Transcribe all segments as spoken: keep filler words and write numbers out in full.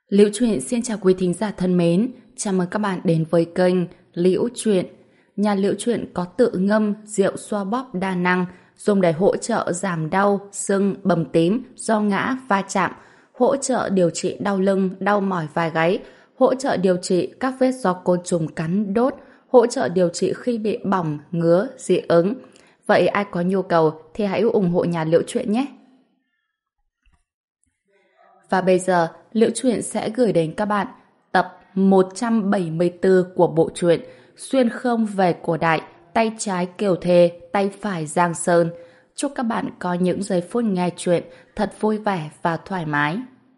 Liễu Chuyện xin chào quý thính giả thân mến, chào mừng các bạn đến với kênh Liễu Chuyện. Nhà Liễu Chuyện có tự ngâm rượu xoa bóp đa năng, dùng để hỗ trợ giảm đau, sưng, bầm tím do ngã, va chạm, hỗ trợ điều trị đau lưng, đau mỏi vai gáy, hỗ trợ điều trị các vết do côn trùng cắn đốt, hỗ trợ điều trị khi bị bỏng, ngứa, dị ứng. Vậy ai có nhu cầu thì hãy ủng hộ nhà Liễu Chuyện nhé! Và bây giờ, Liễu Chuyện sẽ gửi đến các bạn tập một trăm bảy mươi tư của bộ truyện Xuyên không về cổ đại, tay trái Kiều Thề, tay phải Giang Sơn. Chúc các bạn có những giây phút nghe chuyện thật vui vẻ và thoải mái.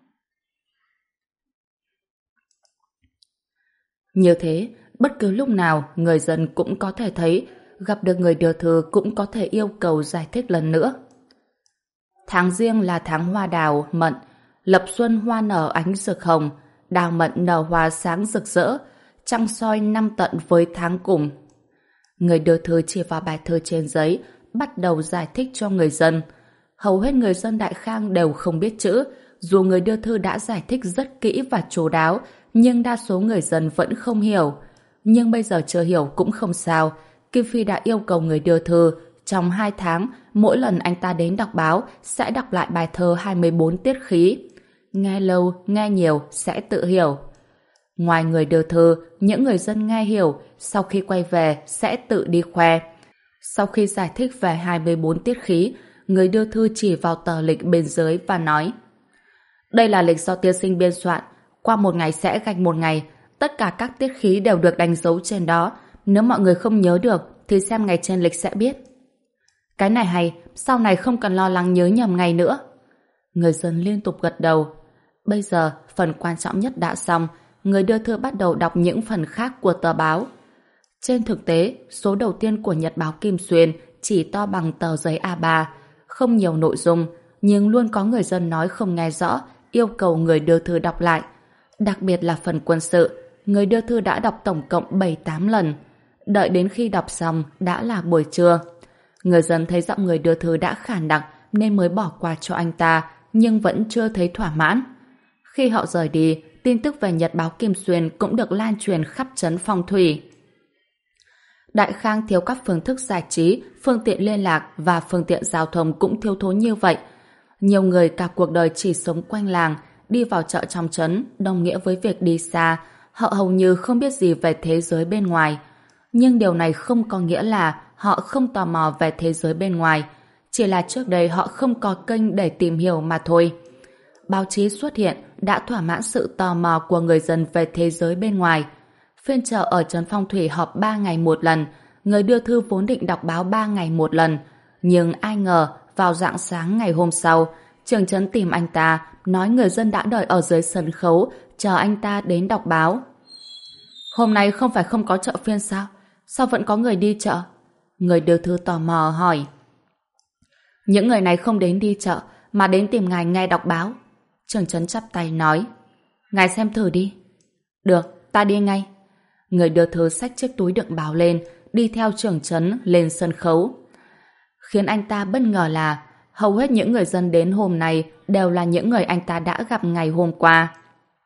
Như thế, bất cứ lúc nào người dân cũng có thể thấy, gặp được người đưa thư cũng có thể yêu cầu giải thích lần nữa. Tháng Giêng là tháng hoa đào, mận, lập xuân hoa nở ánh rực hồng, đào mận nở hoa sáng rực rỡ, trăng soi năm tận với tháng cùng. Người đưa thư chỉ vào bài thơ trên giấy, bắt đầu giải thích cho người dân. Hầu hết người dân Đại Khang đều không biết chữ, dù người đưa thư đã giải thích rất kỹ và chu đáo, nhưng đa số người dân vẫn không hiểu. Nhưng bây giờ chưa hiểu cũng không sao, Kim Phi đã yêu cầu người đưa thư trong hai tháng, mỗi lần anh ta đến đọc báo sẽ đọc lại bài thơ hai mươi bốn tiết khí. Nghe lâu, nghe nhiều sẽ tự hiểu. Ngoài người đưa thư, những người dân nghe hiểu, sau khi quay về sẽ tự đi khoe. Sau khi giải thích về hai mươi bốn tiết khí, người đưa thư chỉ vào tờ lịch bên dưới và nói: đây là lịch do tiên sinh biên soạn, qua một ngày sẽ gạch một ngày, tất cả các tiết khí đều được đánh dấu trên đó, nếu mọi người không nhớ được thì xem ngày trên lịch sẽ biết. Cái này hay, sau này không cần lo lắng nhớ nhầm ngày nữa. Người dân liên tục gật đầu. Bây giờ, phần quan trọng nhất đã xong, người đưa thư bắt đầu đọc những phần khác của tờ báo. Trên thực tế, số đầu tiên của Nhật báo Kim Xuyên chỉ to bằng tờ giấy a ba, không nhiều nội dung, nhưng luôn có người dân nói không nghe rõ, yêu cầu người đưa thư đọc lại. Đặc biệt là phần quân sự, người đưa thư đã đọc tổng cộng bảy tám lần. Đợi đến khi đọc xong, đã là buổi trưa. Người dân thấy giọng người đưa thư đã khàn đặc nên mới bỏ qua cho anh ta, nhưng vẫn chưa thấy thỏa mãn. Khi họ rời đi, tin tức về Nhật báo Kim Xuyên cũng được lan truyền khắp trấn Phong Thủy. Đại Khang thiếu các phương thức giải trí, phương tiện liên lạc và phương tiện giao thông cũng thiếu thốn như vậy. Nhiều người cả cuộc đời chỉ sống quanh làng, đi vào chợ trong trấn đồng nghĩa với việc đi xa, họ hầu như không biết gì về thế giới bên ngoài. Nhưng điều này không có nghĩa là họ không tò mò về thế giới bên ngoài, chỉ là trước đây họ không có kênh để tìm hiểu mà thôi. Báo chí xuất hiện đã thỏa mãn sự tò mò của người dân về thế giới bên ngoài. Phiên chợ ở trấn Phong Thủy họp ba ngày một lần, người đưa thư vốn định đọc báo ba ngày một lần, nhưng ai ngờ vào rạng sáng ngày hôm sau, trưởng trấn tìm anh ta, nói người dân đã đợi ở dưới sân khấu chờ anh ta đến đọc báo. Hôm nay không phải không có chợ phiên sao? Sao vẫn có người đi chợ? Người đưa thư tò mò hỏi. Những người này không đến đi chợ mà đến tìm ngài nghe đọc báo. Trưởng trấn chắp tay nói. Ngài xem thử đi. Được, ta đi ngay. Người đưa thư xách chiếc túi đựng báo lên, đi theo trưởng trấn lên sân khấu. Khiến anh ta bất ngờ là hầu hết những người dân đến hôm nay đều là những người anh ta đã gặp ngày hôm qua.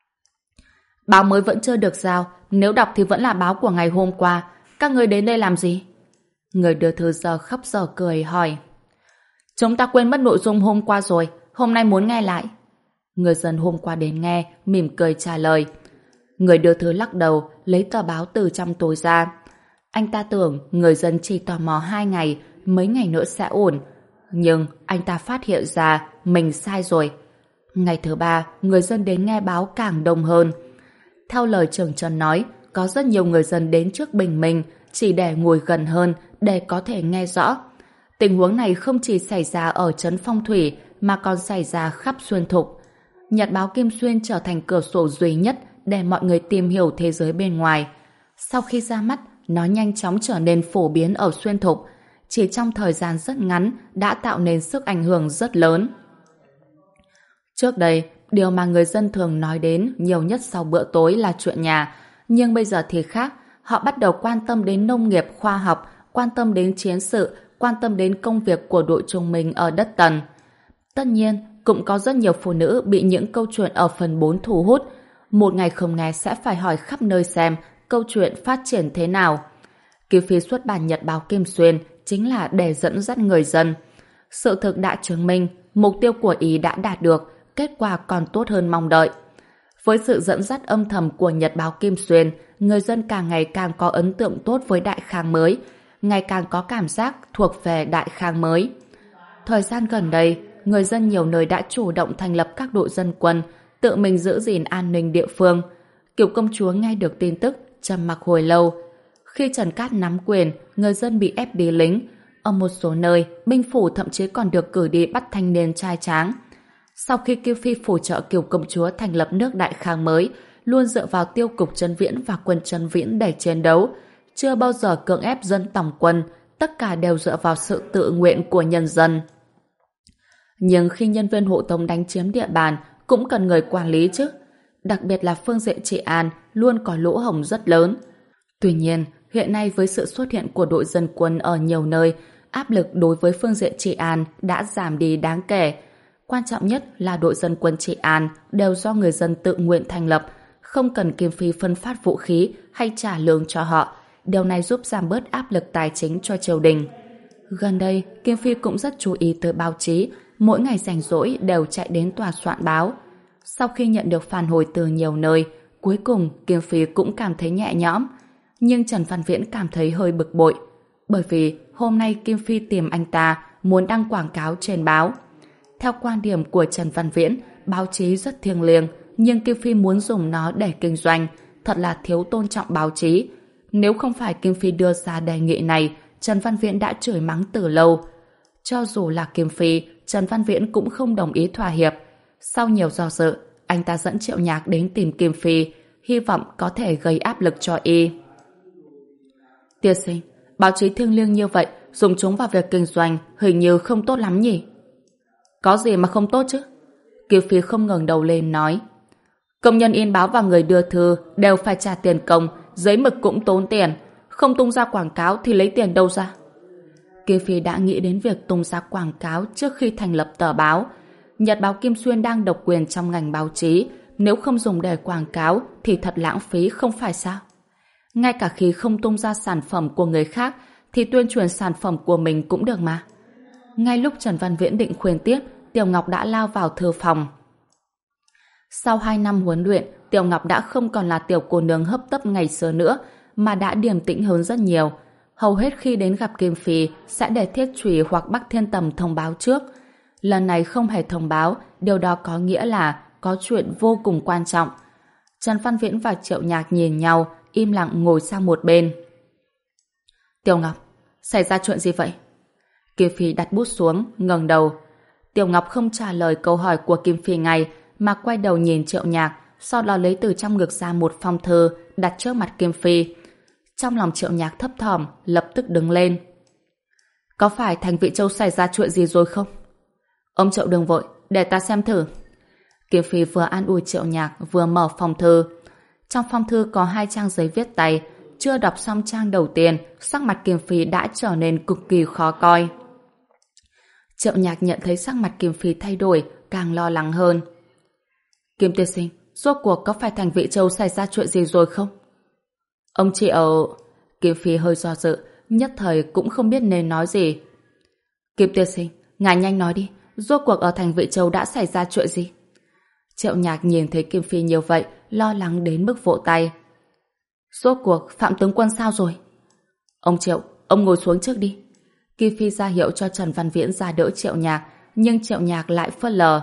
Báo mới vẫn chưa được giao, nếu đọc thì vẫn là báo của ngày hôm qua. Các người đến đây làm gì? Người đưa thư giờ khóc giờ cười hỏi. Chúng ta quên mất nội dung hôm qua rồi, hôm nay muốn nghe lại. Người dân hôm qua đến nghe, mỉm cười trả lời. Người đưa thư lắc đầu, lấy tờ báo từ trong túi ra. Anh ta tưởng người dân chỉ tò mò hai ngày, mấy ngày nữa sẽ ổn. Nhưng anh ta phát hiện ra mình sai rồi. Ngày thứ ba, người dân đến nghe báo càng đông hơn. Theo lời trưởng trấn nói, có rất nhiều người dân đến trước bình minh chỉ để ngồi gần hơn để có thể nghe rõ. Tình huống này không chỉ xảy ra ở trấn Phong Thủy mà còn xảy ra khắp Xuyên Thục. Nhật báo Kim Xuyên trở thành cửa sổ duy nhất để mọi người tìm hiểu thế giới bên ngoài. Sau khi ra mắt, nó nhanh chóng trở nên phổ biến ở Xuyên Thục. Chỉ trong thời gian rất ngắn đã tạo nên sức ảnh hưởng rất lớn. Trước đây, điều mà người dân thường nói đến nhiều nhất sau bữa tối là chuyện nhà. Nhưng bây giờ thì khác, họ bắt đầu quan tâm đến nông nghiệp khoa học, quan tâm đến chiến sự, quan tâm đến công việc của đội trung mình ở đất Tần. Tất nhiên, cũng có rất nhiều phụ nữ bị những câu chuyện ở phần bốn thu hút. Một ngày không nghe sẽ phải hỏi khắp nơi xem câu chuyện phát triển thế nào. Kim Phi xuất bản nhật báo Kim Xuyên chính là để dẫn dắt người dân. Sự thực đã chứng minh mục tiêu của ý đã đạt được, kết quả còn tốt hơn mong đợi. Với sự dẫn dắt âm thầm của nhật báo Kim Xuyên, người dân càng ngày càng có ấn tượng tốt với Đại Khang mới, ngày càng có cảm giác thuộc về Đại Khang mới. Thời gian gần đây, người dân nhiều nơi đã chủ động thành lập các đội dân quân, tự mình giữ gìn an ninh địa phương. Kiều công chúa nghe được tin tức, trầm mặc hồi lâu. Khi Trần Cát nắm quyền, người dân bị ép đi lính. Ở một số nơi, binh phủ thậm chí còn được cử đi bắt thanh niên trai tráng. Sau khi Kiều Phi phù trợ Kiều công chúa thành lập nước Đại Khang mới, luôn dựa vào tiêu cục Trấn Viễn và quân Trấn Viễn để chiến đấu, chưa bao giờ cưỡng ép dân tòng quân, tất cả đều dựa vào sự tự nguyện của nhân dân. Nhưng khi nhân viên hộ tống đánh chiếm địa bàn, cũng cần người quản lý chứ. Đặc biệt là phương diện trị an luôn có lỗ hổng rất lớn. Tuy nhiên, hiện nay với sự xuất hiện của đội dân quân ở nhiều nơi, áp lực đối với phương diện trị an đã giảm đi đáng kể. Quan trọng nhất là đội dân quân trị an đều do người dân tự nguyện thành lập, không cần Kim Phi phân phát vũ khí hay trả lương cho họ. Điều này giúp giảm bớt áp lực tài chính cho triều đình. Gần đây, Kim Phi cũng rất chú ý tới báo chí, mỗi ngày rảnh rỗi đều chạy đến tòa soạn báo. Sau khi nhận được phản hồi từ nhiều nơi, cuối cùng Kim Phi cũng cảm thấy nhẹ nhõm. Nhưng Trần Văn Viễn cảm thấy hơi bực bội, bởi vì hôm nay Kim Phi tìm anh ta muốn đăng quảng cáo trên báo. Theo quan điểm của Trần Văn Viễn, báo chí rất thiêng liêng, nhưng Kim Phi muốn dùng nó để kinh doanh, thật là thiếu tôn trọng báo chí. Nếu không phải Kim Phi đưa ra đề nghị này, Trần Văn Viễn đã chửi mắng từ lâu. Cho dù là Kim Phi, Trần Văn Viễn cũng không đồng ý thỏa hiệp. Sau nhiều do dự, anh ta dẫn Triệu Nhạc đến tìm Kim Phi, hy vọng có thể gây áp lực cho y. Tiên sinh, báo chí thiêng liêng như vậy, dùng chúng vào việc kinh doanh hình như không tốt lắm nhỉ? Có gì mà không tốt chứ? Kim Phi không ngẩng đầu lên nói. Công nhân in báo và người đưa thư đều phải trả tiền công, giấy mực cũng tốn tiền, không tung ra quảng cáo thì lấy tiền đâu ra? Kim Phi đã nghĩ đến việc tung ra quảng cáo trước khi thành lập tờ báo. Nhật báo Kim Xuyên đang độc quyền trong ngành báo chí, nếu không dùng để quảng cáo thì thật lãng phí không phải sao? Ngay cả khi không tung ra sản phẩm của người khác thì tuyên truyền sản phẩm của mình cũng được mà. Ngay lúc Trần Văn Viễn định khuyên tiếp, Tiểu Ngọc đã lao vào thư phòng. Sau hai năm huấn luyện, Tiểu Ngọc đã không còn là tiểu cô nương hấp tấp ngày xưa nữa, mà đã điềm tĩnh hơn rất nhiều. Hầu hết khi đến gặp Kim Phi sẽ để Thiết Chủy hoặc Bắc Thiên Tầm thông báo trước. Lần này không hề thông báo, điều đó có nghĩa là có chuyện vô cùng quan trọng. Trần Văn Viễn và Triệu Nhạc nhìn nhau, im lặng ngồi sang một bên. Tiểu Ngọc, xảy ra chuyện gì vậy? Kim Phi đặt bút xuống, ngẩng đầu. Tiểu Ngọc không trả lời câu hỏi của Kim Phi ngay, mà quay đầu nhìn Triệu Nhạc, sau đó lấy từ trong ngực ra một phong thư đặt trước mặt Kim Phi. Trong lòng Triệu Nhạc thấp thỏm, lập tức đứng lên. Có phải thành Vị Châu xảy ra chuyện gì rồi không? Ông Triệu đừng vội, để ta xem thử. Kim Phi vừa an ủi Triệu Nhạc vừa mở phong thư. Trong phong thư có hai trang giấy viết tay. Chưa đọc xong trang đầu tiên, sắc mặt Kim Phi đã trở nên cực kỳ khó coi. Triệu Nhạc nhận thấy sắc mặt Kim Phi thay đổi, càng lo lắng hơn. Kim tiên sinh, rốt cuộc có phải thành Vị Châu xảy ra chuyện gì rồi không? Ông Triệu... Kim Phi hơi do dự, nhất thời cũng không biết nên nói gì. Kim tiên sinh, ngài nhanh nói đi, rốt cuộc ở thành Vị Châu đã xảy ra chuyện gì? Triệu Nhạc nhìn thấy Kim Phi như vậy, lo lắng đến mức vỗ tay. Rốt cuộc Phạm tướng quân sao rồi? Ông Triệu, ông ngồi xuống trước đi. Kim Phi ra hiệu cho Trần Văn Viễn ra đỡ Triệu Nhạc, nhưng Triệu Nhạc lại phớt lờ.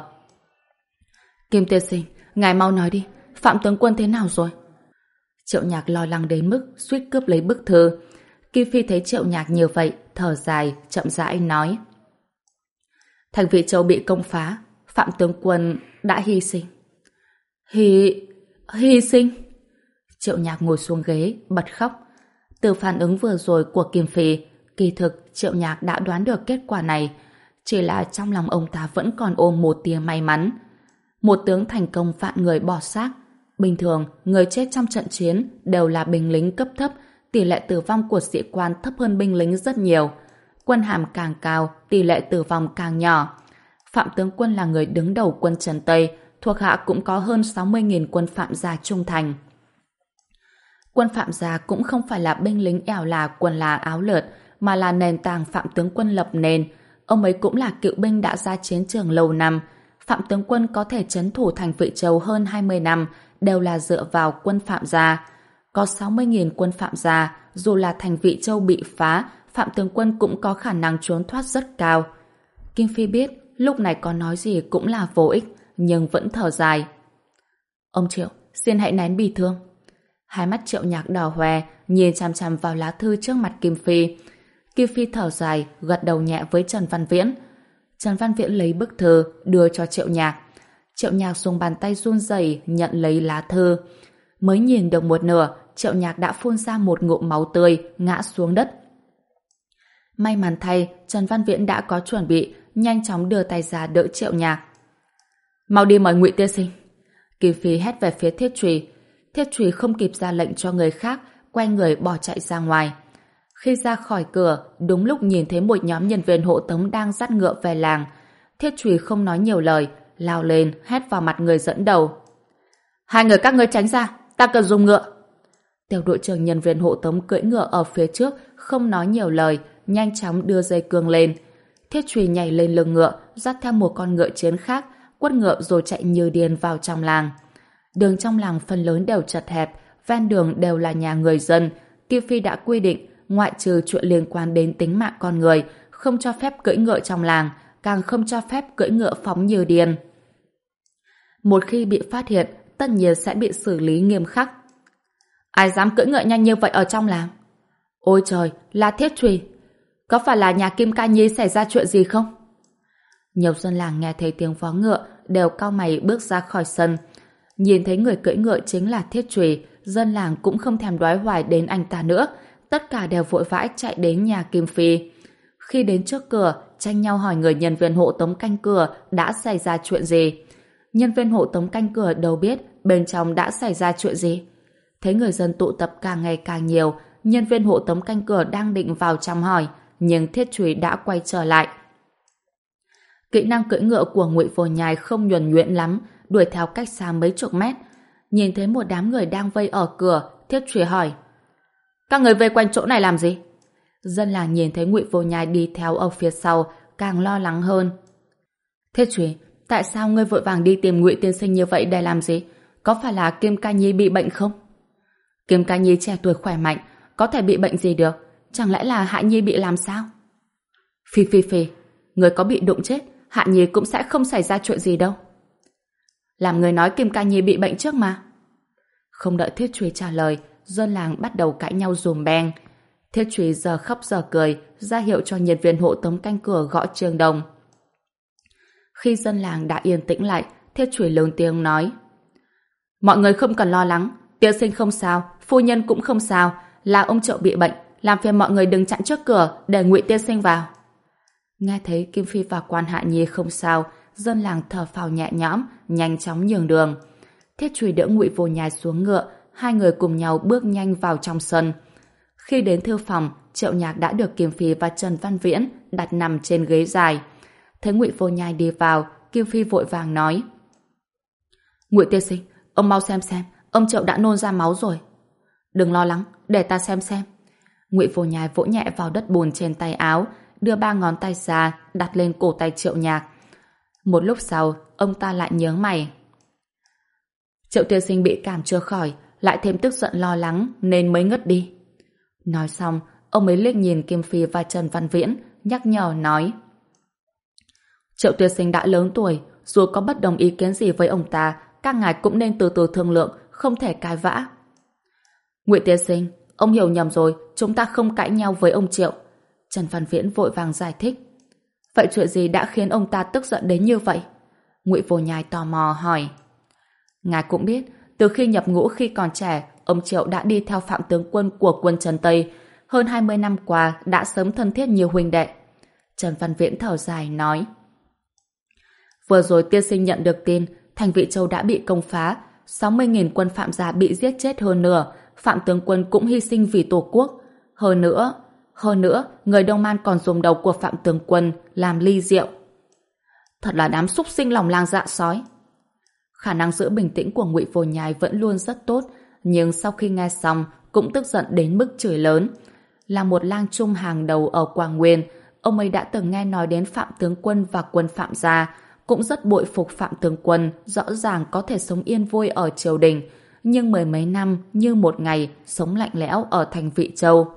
Kim tiên sinh, ngài mau nói đi, Phạm tướng quân thế nào rồi? Triệu Nhạc lo lắng đến mức suýt cướp lấy bức thư. Kim Phi thấy Triệu Nhạc như vậy, thở dài, chậm rãi nói. Thành Vị Châu bị công phá, Phạm tướng quân đã hy sinh. Hy... hy sinh? Triệu Nhạc ngồi xuống ghế, bật khóc. Từ phản ứng vừa rồi của Kim Phi, kỳ thực Triệu Nhạc đã đoán được kết quả này. Chỉ là trong lòng ông ta vẫn còn ôm một tia may mắn. Một tướng thành công vạn người bỏ xác. Bình thường, người chết trong trận chiến đều là binh lính cấp thấp, tỷ lệ tử vong của sĩ quan thấp hơn binh lính rất nhiều. Quân hàm càng cao, tỷ lệ tử vong càng nhỏ. Phạm tướng quân là người đứng đầu quân Trần Tây, thuộc hạ cũng có hơn sáu mươi nghìn quân Phạm gia trung thành. Quân Phạm gia cũng không phải là binh lính ẻo là quần là áo lượt, mà là nền tảng Phạm tướng quân lập nên. Ông ấy cũng là cựu binh đã ra chiến trường lâu năm. Phạm tướng quân có thể trấn thủ thành Vị Châu hơn hai mươi năm, đều là dựa vào quân Phạm gia. Có sáu mươi nghìn quân Phạm gia, dù là thành Vị Châu bị phá, Phạm tướng quân cũng có khả năng trốn thoát rất cao. Kim Phi biết, lúc này có nói gì cũng là vô ích, nhưng vẫn thở dài. Ông Triệu, xin hãy nén bi thương. Hai mắt Triệu Nhạc đỏ hoe, nhìn chằm chằm vào lá thư trước mặt Kim Phi. Kim Phi thở dài, gật đầu nhẹ với Trần Văn Viễn. Trần Văn Viễn lấy bức thư, đưa cho Triệu Nhạc. Triệu Nhạc dùng bàn tay run rẩy nhận lấy lá thư. Mới nhìn được một nửa, Triệu Nhạc đã phun ra một ngụm máu tươi, ngã xuống đất. May mắn thay, Trần Văn Viễn đã có chuẩn bị, nhanh chóng đưa tay ra đỡ Triệu Nhạc. Mau đi mời Ngụy tiên sinh. Kim Phi hét về phía Thiết Trùy. Thiết Trùy không kịp ra lệnh cho người khác, quay người bỏ chạy ra ngoài. Khi ra khỏi cửa, đúng lúc nhìn thấy một nhóm nhân viên hộ tống đang dắt ngựa về làng. Thiết Trùy không nói nhiều lời, lao lên, hét vào mặt người dẫn đầu. Hai người các ngươi tránh ra, ta cần dùng ngựa. Tiểu đội trưởng nhân viên hộ tống cưỡi ngựa ở phía trước, không nói nhiều lời, nhanh chóng đưa dây cương lên. Thiết Trùy nhảy lên lưng ngựa, dắt theo một con ngựa chiến khác, quất ngựa rồi chạy như điên vào trong làng. Đường trong làng phần lớn đều chật hẹp, ven đường đều là nhà người dân. Kim Phi đã quy định, ngoại trừ chuyện liên quan đến tính mạng con người, không cho phép cưỡi ngựa trong làng, càng không cho phép cưỡi ngựa phóng như điên. Một khi bị phát hiện, tất nhiên sẽ bị xử lý nghiêm khắc. Ai dám cưỡi ngựa nhanh như vậy ở trong làng? Ôi trời, là Thiết Trùy. Có phải là nhà Kim Ca Nhi xảy ra chuyện gì không? Nhiều dân làng nghe thấy tiếng vó ngựa đều cau mày bước ra khỏi sân. Nhìn thấy người cưỡi ngựa chính là Thiết Trùy, dân làng cũng không thèm đoái hoài đến anh ta nữa. Tất cả đều vội vã chạy đến nhà Kim Phi. Khi đến trước cửa, tranh nhau hỏi người nhân viên hộ tống canh cửa đã xảy ra chuyện gì. Nhân viên hộ tống canh cửa đâu biết bên trong đã xảy ra chuyện gì. Thấy người dân tụ tập càng ngày càng nhiều, nhân viên hộ tống canh cửa đang định vào trong hỏi, nhưng Thiết Trùy đã quay trở lại. Kỹ năng cưỡi ngựa của Ngụy Vô Nhai không nhuần nhuyễn lắm, đuổi theo cách xa mấy chục mét. Nhìn thấy một đám người đang vây ở cửa, Thiết Trùy hỏi: các người vây quanh chỗ này làm gì? Dân làng nhìn thấy Ngụy Vô Nhai đi theo ở phía sau, càng lo lắng hơn. Thiết Trùy, tại sao ngươi vội vàng đi tìm Ngụy tiên sinh như vậy để làm gì? Có phải là Kim Ca Nhi bị bệnh không? Kim Ca Nhi trẻ tuổi khỏe mạnh, có thể bị bệnh gì được? Chẳng lẽ là Hạ Nhi bị làm sao? Phi phi phi, người có bị đụng chết, Hạ Nhi cũng sẽ không xảy ra chuyện gì đâu. Làm người nói Kim Ca Nhi bị bệnh trước mà. Không đợi Thiết Trùy trả lời, dân làng bắt đầu cãi nhau dùm beng. Thiết Trùy giờ khóc giờ cười, ra hiệu cho nhân viên hộ tống canh cửa gõ chuông đồng. Khi dân làng đã yên tĩnh lại, Thiết Trùy lớn tiếng nói: mọi người không cần lo lắng, tiên sinh không sao, phu nhân cũng không sao, là ông Triệu bị bệnh, làm phiền mọi người đừng chặn trước cửa để Ngụy tiên sinh vào. Nghe thấy Kim Phi và Quan Hạ Nhi không sao, dân làng thở phào nhẹ nhõm, nhanh chóng nhường đường. Thiết Trùy đỡ Ngụy Vô Nhai xuống ngựa, hai người cùng nhau bước nhanh vào trong sân. Khi đến thư phòng, Triệu Nhạc đã được Kim Phi và Trần Văn Viễn đặt nằm trên ghế dài. Thấy Ngụy Vô Nhai đi vào, Kim Phi vội vàng nói: Ngụy tiên sinh, ông mau xem xem, ông Triệu đã nôn ra máu rồi. Đừng lo lắng, để ta xem xem. Ngụy Vô Nhai vỗ nhẹ vào đất bùn trên tay áo, đưa ba ngón tay ra đặt lên cổ tay Triệu Nhạc. Một lúc sau, ông ta lại nhướng mày. Triệu tiên sinh bị cảm chưa khỏi, lại thêm tức giận lo lắng nên mới ngất đi. Nói xong, ông ấy liếc nhìn Kim Phi và Trần Văn Viễn, nhắc nhở nói: Triệu tiên sinh đã lớn tuổi, dù có bất đồng ý kiến gì với ông ta, các ngài cũng nên từ từ thương lượng, không thể cãi vã. Ngụy tiên sinh, ông hiểu nhầm rồi, chúng ta không cãi nhau với ông Triệu. Trần Văn Viễn vội vàng giải thích. Vậy chuyện gì đã khiến ông ta tức giận đến như vậy? Ngụy Vô Nhai tò mò hỏi. Ngài cũng biết, từ khi nhập ngũ khi còn trẻ, ông Triệu đã đi theo Phạm tướng quân của quân Trần Tây. Hơn hai mươi năm qua đã sớm thân thiết nhiều huynh đệ. Trần Văn Viễn thở dài nói. Vừa rồi tiên sinh nhận được tin, thành Vị Châu đã bị công phá, sáu mươi nghìn quân Phạm gia bị giết chết hơn nửa, Phạm tướng quân cũng hy sinh vì Tổ quốc. Hơn nữa, hơn nữa, người Đông Man còn dùng đầu của Phạm tướng quân làm ly rượu. Thật là đám súc sinh lòng lang dạ sói. Khả năng giữ bình tĩnh của Ngụy Vô Nhai vẫn luôn rất tốt, nhưng sau khi nghe xong cũng tức giận đến mức chửi lớn. Là một lang trung hàng đầu ở Quảng Nguyên, ông ấy đã từng nghe nói đến Phạm tướng quân và quân Phạm gia, cũng rất bội phục Phạm tướng quân, rõ ràng có thể sống yên vui ở triều đình, nhưng mười mấy năm như một ngày sống lạnh lẽo ở thành Vị Châu.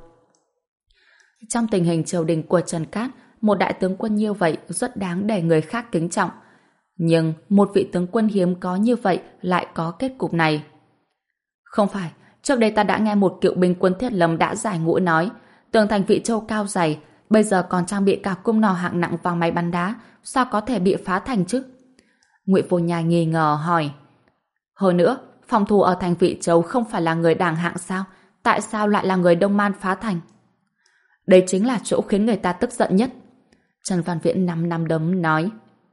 Trong tình hình triều đình của Trần Cát, một đại tướng quân như vậy rất đáng để người khác kính trọng. Nhưng một vị tướng quân hiếm có như vậy lại có kết cục này. Không phải, trước đây ta đã nghe một cựu binh quân Thiết Lâm đã giải ngũ nói, tường thành Vị Châu cao dày, bây giờ còn trang bị cả cung nỏ hạng nặng và máy bắn đá, sao có thể bị phá thành chứ? Ngụy Vô Nhai nghi ngờ hỏi. Hơn nữa, phòng thủ ở thành Vị Châu không phải là người Đảng hạng sao? Tại sao lại là người Đông Man phá thành? Đây chính là chỗ khiến người ta tức giận nhất. Trần Văn Viễn năm năm đấm nói.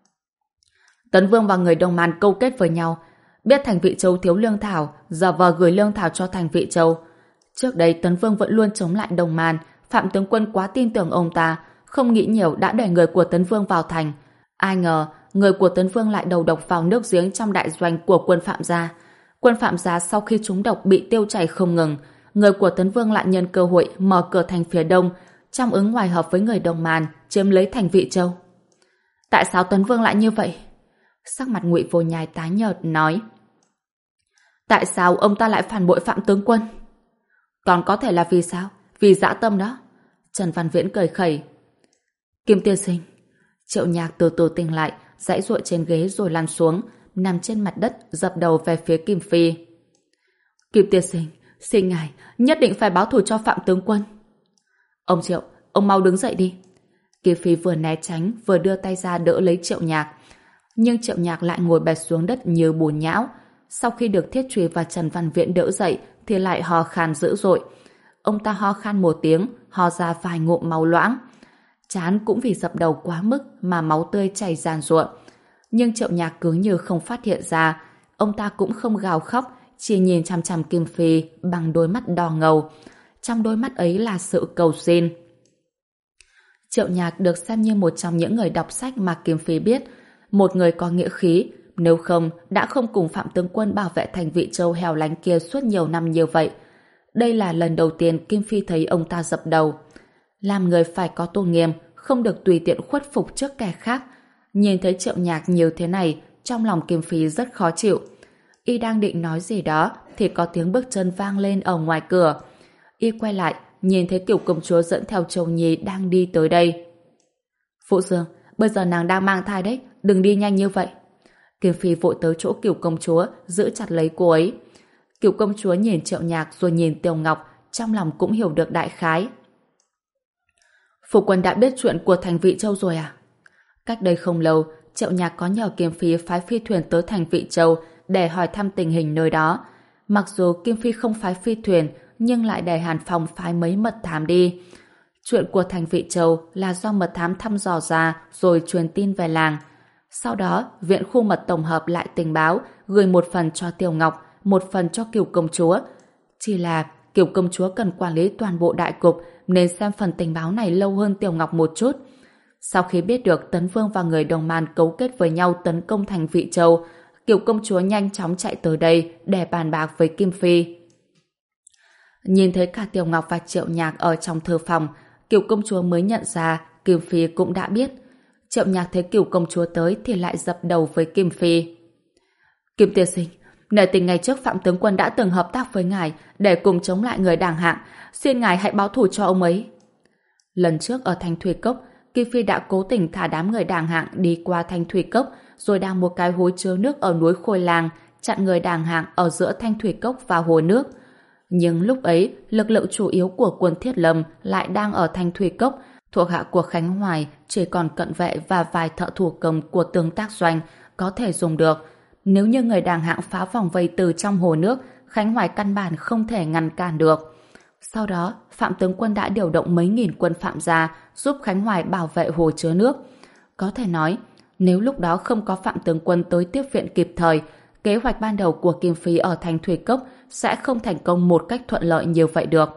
Tấn Vương và người Đông Man câu kết với nhau, biết thành Vị Châu thiếu lương thảo, giờ vờ gửi lương thảo cho thành Vị Châu. Trước đây Tấn Vương vẫn luôn chống lại Đông Man, Phạm tướng quân quá tin tưởng ông ta, không nghĩ nhiều đã để người của Tấn Vương vào thành. Ai ngờ, người của Tấn Vương lại đầu độc vào nước giếng trong đại doanh của quân Phạm gia. Quân Phạm gia sau khi trúng độc bị tiêu chảy không ngừng, người của Tấn Vương lại nhân cơ hội mở cửa thành phía đông, trong ứng ngoài hợp với người Đông Man, chiếm lấy thành Vị Châu. Tại sao Tấn Vương lại như vậy? Sắc mặt Ngụy Vô Nhai tái nhợt nói. Tại sao ông ta lại phản bội Phạm tướng quân? Còn có thể là vì sao? Vì dã tâm đó. Trần Văn Viễn cười khẩy. Kim tiên sinh. Triệu Nhạc từ từ tỉnh lại, giãy giụa trên ghế rồi lăn xuống, nằm trên mặt đất, dập đầu về phía Kim Phi. Kim tiên sinh, xin ngài nhất định phải báo thù cho Phạm tướng quân. Ông Triệu, ông mau đứng dậy đi. Kim Phi vừa né tránh, vừa đưa tay ra đỡ lấy Triệu Nhạc. Nhưng Triệu Nhạc lại ngồi bệt xuống đất như bùn nhão. Sau khi được Thiết Trùy và Trần Văn Viễn đỡ dậy thì lại ho khan dữ dội. Ông ta ho khan một tiếng, ho ra vài ngụm máu loãng. Trán cũng vì dập đầu quá mức mà máu tươi chảy ràn ruộng. Nhưng Triệu Nhạc cứ như không phát hiện ra. Ông ta cũng không gào khóc, chỉ nhìn chằm chằm Kim Phi bằng đôi mắt đỏ ngầu. Trong đôi mắt ấy là sự cầu xin. Triệu Nhạc được xem như một trong những người đọc sách mà Kim Phi biết, một người có nghĩa khí, nếu không đã không cùng Phạm tướng quân bảo vệ thành Vị Châu hẻo lánh kia suốt nhiều năm như vậy. Đây là lần đầu tiên Kim Phi thấy ông ta dập đầu. Làm người phải có tôn nghiêm, không được tùy tiện khuất phục trước kẻ khác. Nhìn thấy Triệu Nhạc nhiều thế này, trong lòng Kim Phi rất khó chịu. Y đang định nói gì đó thì có tiếng bước chân vang lên ở ngoài cửa. Y quay lại, nhìn thấy Cửu công chúa dẫn theo Châu Nhi đang đi tới đây. Phụ Dương, bây giờ nàng đang mang thai đấy, đừng đi nhanh như vậy. Kim Phi vội tới chỗ Cửu công chúa, giữ chặt lấy cô ấy. Cửu công chúa nhìn Triệu Nhạc rồi nhìn Tiêu Ngọc, trong lòng cũng hiểu được đại khái. Phụ quân đã biết chuyện của thành Vị Châu rồi à? Cách đây không lâu, Triệu Nhạc có nhờ Kim Phi phái phi thuyền tới thành Vị Châu để hỏi thăm tình hình nơi đó. Mặc dù Kim Phi không phái phi thuyền, nhưng lại để Hàn Phong phái mấy mật thám đi. Chuyện của thành Vị Châu là do mật thám thăm dò ra rồi truyền tin về làng. Sau đó, viện khu mật tổng hợp lại tình báo, gửi một phần cho Tiêu Ngọc, một phần cho Cửu công chúa. Chỉ là Cửu công chúa cần quản lý toàn bộ đại cục nên xem phần tình báo này lâu hơn Tiêu Ngọc một chút. Sau khi biết được Tấn Vương và người Đồng Man cấu kết với nhau tấn công thành Vị Châu, Cửu công chúa nhanh chóng chạy tới đây để bàn bạc với Kim Phi. Nhìn thấy cả Tiêu Ngọc và Triệu Nhạc ở trong thư phòng, Cửu công chúa mới nhận ra Kim Phi cũng đã biết. Triệu Nhạc thấy Cửu công chúa tới thì lại dập đầu với Kim Phi. Kim tiên sinh, nể tình ngày trước Phạm tướng quân đã từng hợp tác với ngài để cùng chống lại người Đảng hạng, xin ngài hãy báo thù cho ông ấy. Lần trước ở Thanh Thủy Cốc, Kim Phi đã cố tình thả đám người Đảng hạng đi qua Thanh Thủy Cốc, rồi đang một cái hố chứa nước ở núi Khôi Lang, chặn người Đảng hạng ở giữa Thanh Thủy Cốc và hồ nước. Nhưng lúc ấy, lực lượng chủ yếu của quân Thiết Lâm lại đang ở Thanh Thủy Cốc, thuộc hạ của Khánh Hoài chỉ còn cận vệ và vài thợ thủ công của tướng tác doanh có thể dùng được. Nếu như người Đảng hạng phá vòng vây từ trong hồ nước, Khánh Hoài căn bản không thể ngăn cản được. Sau đó, Phạm tướng quân đã điều động mấy nghìn quân Phạm gia giúp Khánh Hoài bảo vệ hồ chứa nước. Có thể nói, nếu lúc đó không có Phạm tướng quân tới tiếp viện kịp thời, kế hoạch ban đầu của Kim Phi ở thành Thủy Cốc sẽ không thành công một cách thuận lợi như vậy được.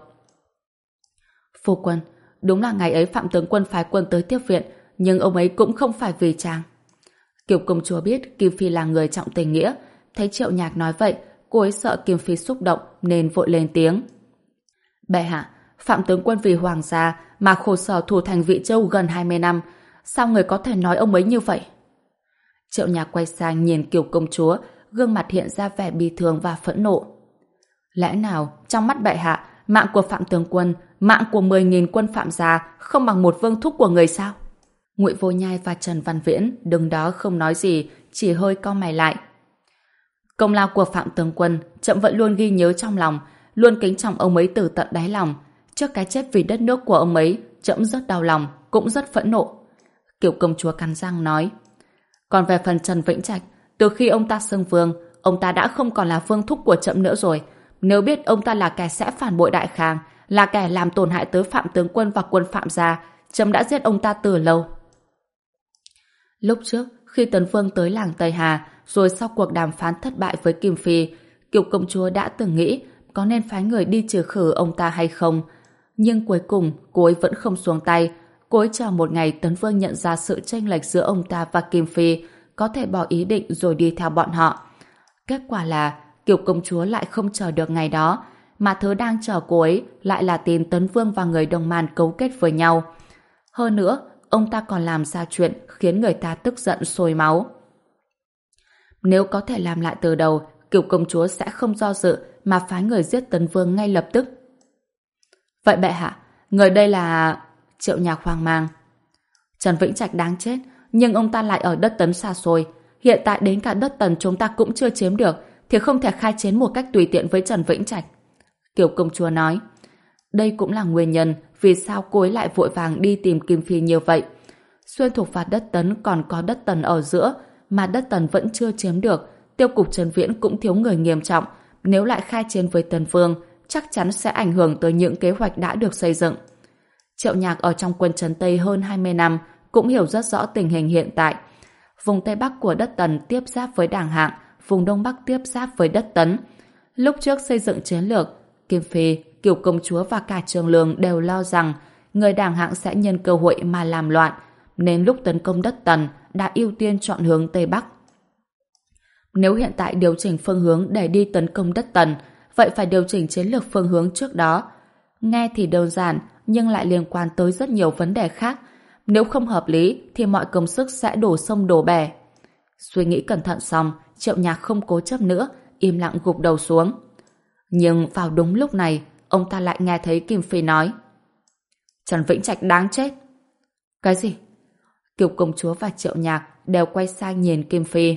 Phu quân, đúng là ngày ấy Phạm tướng quân phái quân tới tiếp viện, nhưng ông ấy cũng không phải vì chàng. Kiều công chúa biết Kim Phi là người trọng tình nghĩa, Thấy Triệu Nhạc nói vậy, cô ấy sợ Kim Phi xúc động nên vội lên tiếng. Bệ hạ, Phạm tướng quân vì hoàng gia mà khổ sở thủ thành Vị Châu gần hai mươi năm. Sao người có thể nói ông ấy như vậy? Triệu Nhạc quay sang nhìn Kiều công chúa, gương mặt hiện ra vẻ bi thương và phẫn nộ. Lẽ nào trong mắt bệ hạ, mạng của Phạm tướng quân, mạng của mười nghìn quân Phạm gia không bằng một vương thúc của người sao? Ngụy Vô Nhai và Trần Văn Viễn đứng đó không nói gì, chỉ hơi cau mày lại. Công lao của Phạm tướng quân, trẫm vẫn luôn ghi nhớ trong lòng, luôn kính trọng ông ấy từ tận đáy lòng. Trước cái chết vì đất nước của ông ấy, trẫm rất đau lòng, cũng rất phẫn nộ. Kiều công chúa cắn răng nói. Còn về phần Trần Vĩnh Trạch, từ khi ông ta xưng vương, ông ta đã không còn là vương thúc của trẫm nữa rồi. Nếu biết ông ta là kẻ sẽ phản bội Đại Khang, là kẻ làm tổn hại tới Phạm tướng quân và quân Phạm gia, trẫm đã giết ông ta từ lâu. Lúc trước, khi Tấn Vương tới làng Tây Hà, rồi sau cuộc đàm phán thất bại với Kim Phi, Kiều công chúa đã từng nghĩ có nên phái người đi trừ khử ông ta hay không. Nhưng cuối cùng, cô ấy vẫn không xuống tay. Cô ấy chờ một ngày Tấn Vương nhận ra sự chênh lệch giữa ông ta và Kim Phi, có thể bỏ ý định rồi đi theo bọn họ. Kết quả là Kiều công chúa lại không chờ được ngày đó, mà thứ đang chờ cô ấy lại là tin Tấn Vương và người Đông Man cấu kết với nhau. Hơn nữa, ông ta còn làm ra chuyện khiến người ta tức giận sôi máu. Nếu có thể làm lại từ đầu, Kiều công chúa sẽ không do dự mà phái người giết Tấn Vương ngay lập tức. Vậy bệ hạ, người đây là... Triệu Nhạc hoang mang. Trần Vĩnh Trạch đáng chết, nhưng ông ta lại ở đất Tấn xa xôi. Hiện tại đến cả đất Tần chúng ta cũng chưa chiếm được, thì không thể khai chiến một cách tùy tiện với Trần Vĩnh Trạch. Kiều công chúa nói. Đây cũng là nguyên nhân vì sao cô ấy lại vội vàng đi tìm Kim Phi như vậy. Xuyên thuộc vào đất Tấn còn có đất Tần ở giữa, mà đất Tần vẫn chưa chiếm được. Tiêu cục Trần Viễn cũng thiếu người nghiêm trọng. Nếu lại khai chiến với Tần Vương, chắc chắn sẽ ảnh hưởng tới những kế hoạch đã được xây dựng. Triệu Nhạc ở trong quân Trấn Tây hơn hai mươi năm, cũng hiểu rất rõ tình hình hiện tại. Vùng Tây Bắc của đất Tần tiếp giáp với Đảng Hạng, vùng Đông Bắc tiếp giáp với đất Tấn. Lúc trước xây dựng chiến lược, Kim Phi, Kiều công chúa và cả Trường Lương đều lo rằng người Đảng Hạng sẽ nhân cơ hội mà làm loạn, nên lúc tấn công đất Tần đã ưu tiên chọn hướng Tây Bắc. Nếu hiện tại điều chỉnh phương hướng để đi tấn công đất Tần, vậy phải điều chỉnh chiến lược phương hướng trước đó. Nghe thì đơn giản, nhưng lại liên quan tới rất nhiều vấn đề khác. Nếu không hợp lý, thì mọi công sức sẽ đổ sông đổ bể. Suy nghĩ cẩn thận xong, Triệu Nhạc không cố chấp nữa, im lặng gục đầu xuống. Nhưng vào đúng lúc này, ông ta lại nghe thấy Kim Phi nói. Trần Vĩnh Trạch đáng chết. Cái gì? Kiều công chúa và Triệu Nhạc đều quay sang nhìn Kim Phi.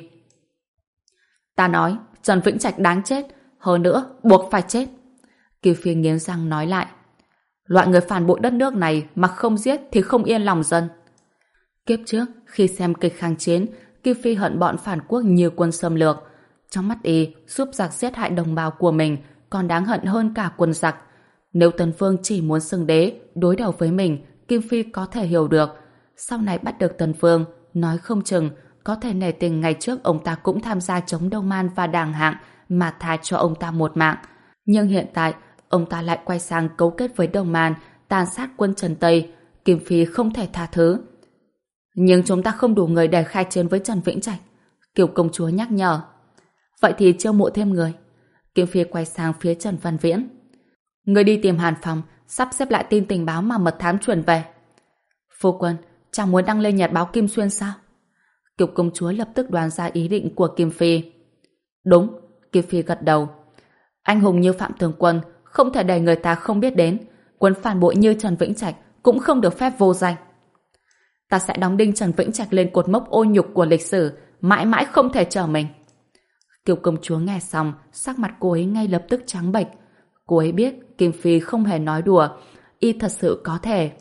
Ta nói, Trần Vĩnh Trạch đáng chết, hơn nữa, buộc phải chết. Kim Phi nghiến răng nói lại. Loại người phản bội đất nước này mà không giết thì không yên lòng dân. Kiếp trước, khi xem kịch kháng chiến, Kim Phi hận bọn phản quốc như quân xâm lược. Trong mắt y, giúp giặc giết hại đồng bào của mình còn đáng hận hơn cả quân giặc. Nếu Tấn Vương chỉ muốn xưng đế, đối đầu với mình, Kim Phi có thể hiểu được. Sau này bắt được Tấn Vương, nói không chừng, có thể nể tình ngày trước ông ta cũng tham gia chống Đông Man và Đảng Hạng mà tha cho ông ta một mạng. Nhưng hiện tại, ông ta lại quay sang cấu kết với Đông Man, tàn sát quân Trần Tây. Kim Phi không thể tha thứ. Nhưng chúng ta không đủ người để khai chiến với Trần Vĩnh Trạch. Kiều công chúa nhắc nhở. Vậy thì chiêu mộ thêm người. Kim Phi quay sang phía Trần Văn Viễn. Người đi tìm Hàn Phòng, sắp xếp lại tin tình báo mà mật thám truyền về. Phu quân, chàng muốn đăng lên nhật báo Kim Xuyên sao? Kiều công chúa lập tức đoán ra ý định của Kim Phi. Đúng, Kim Phi gật đầu. Anh hùng như Phạm Tướng Quân không thể để người ta không biết đến. Quân phản bội như Trần Vĩnh Trạch cũng không được phép vô danh. Ta sẽ đóng đinh Trần Vĩnh Trạch lên cột mốc ô nhục của lịch sử, mãi mãi không thể trở mình. Kiều công chúa nghe xong, sắc mặt cô ấy ngay lập tức trắng bệch. Cô ấy biết Kim Phi không hề nói đùa, y thật sự có thể.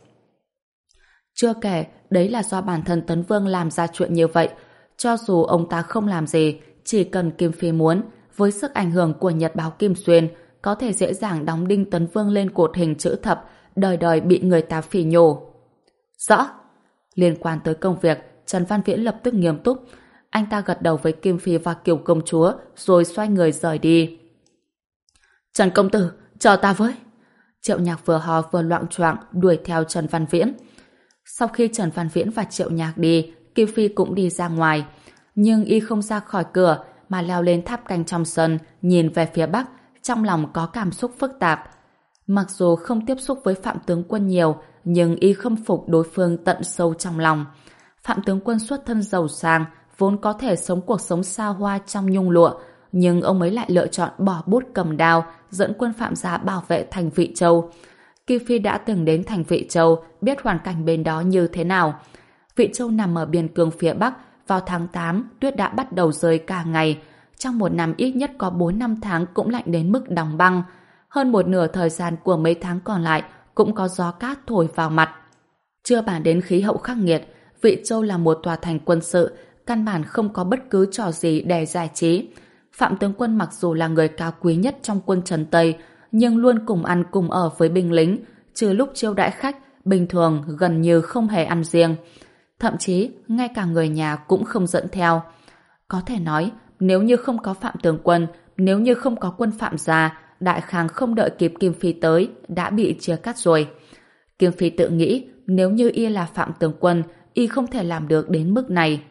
Chưa kể, đấy là do bản thân Tấn Vương làm ra chuyện như vậy. Cho dù ông ta không làm gì, chỉ cần Kim Phi muốn, với sức ảnh hưởng của nhật báo Kim Xuyên, có thể dễ dàng đóng đinh Tấn Vương lên cột hình chữ thập, đời đời bị người ta phỉ nhổ. Rõ. Liên quan tới công việc, Trần Văn Viễn lập tức nghiêm túc. Anh ta gật đầu với Kim Phi và Kiều công chúa, rồi xoay người rời đi. Trần công tử, chờ ta với. Triệu Nhạc vừa hò vừa loạng choạng đuổi theo Trần Văn Viễn. Sau khi Trần Văn Viễn và Triệu Nhạc đi, Kim Phi cũng đi ra ngoài. Nhưng y không ra khỏi cửa, mà leo lên tháp canh trong sân, nhìn về phía bắc, trong lòng có cảm xúc phức tạp. Mặc dù không tiếp xúc với Phạm tướng quân nhiều, nhưng y khâm phục đối phương tận sâu trong lòng. Phạm tướng quân xuất thân giàu sang, vốn có thể sống cuộc sống xa hoa trong nhung lụa, nhưng ông ấy lại lựa chọn bỏ bút cầm đao, dẫn quân Phạm gia bảo vệ thành Vị Châu. Kim Phi đã từng đến thành Vị Châu, biết hoàn cảnh bên đó như thế nào. Vị Châu nằm ở biên cương phía Bắc, vào tháng tám, tuyết đã bắt đầu rơi cả ngày. Trong một năm ít nhất có bốn năm tháng cũng lạnh đến mức đóng băng. Hơn một nửa thời gian của mấy tháng còn lại cũng có gió cát thổi vào mặt. Chưa bàn đến khí hậu khắc nghiệt, Vị Châu là một tòa thành quân sự, căn bản không có bất cứ trò gì để giải trí. Phạm tướng quân mặc dù là người cao quý nhất trong quân Trần Tây, nhưng luôn cùng ăn cùng ở với binh lính, trừ lúc chiêu đãi khách, bình thường gần như không hề ăn riêng. Thậm chí, ngay cả người nhà cũng không dẫn theo. Có thể nói, nếu như không có Phạm tướng quân, nếu như không có quân Phạm gia, Đại Khang không đợi kịp Kim Phi tới, đã bị chia cắt rồi. Kim Phi tự nghĩ, nếu như y là Phạm tướng quân, y không thể làm được đến mức này.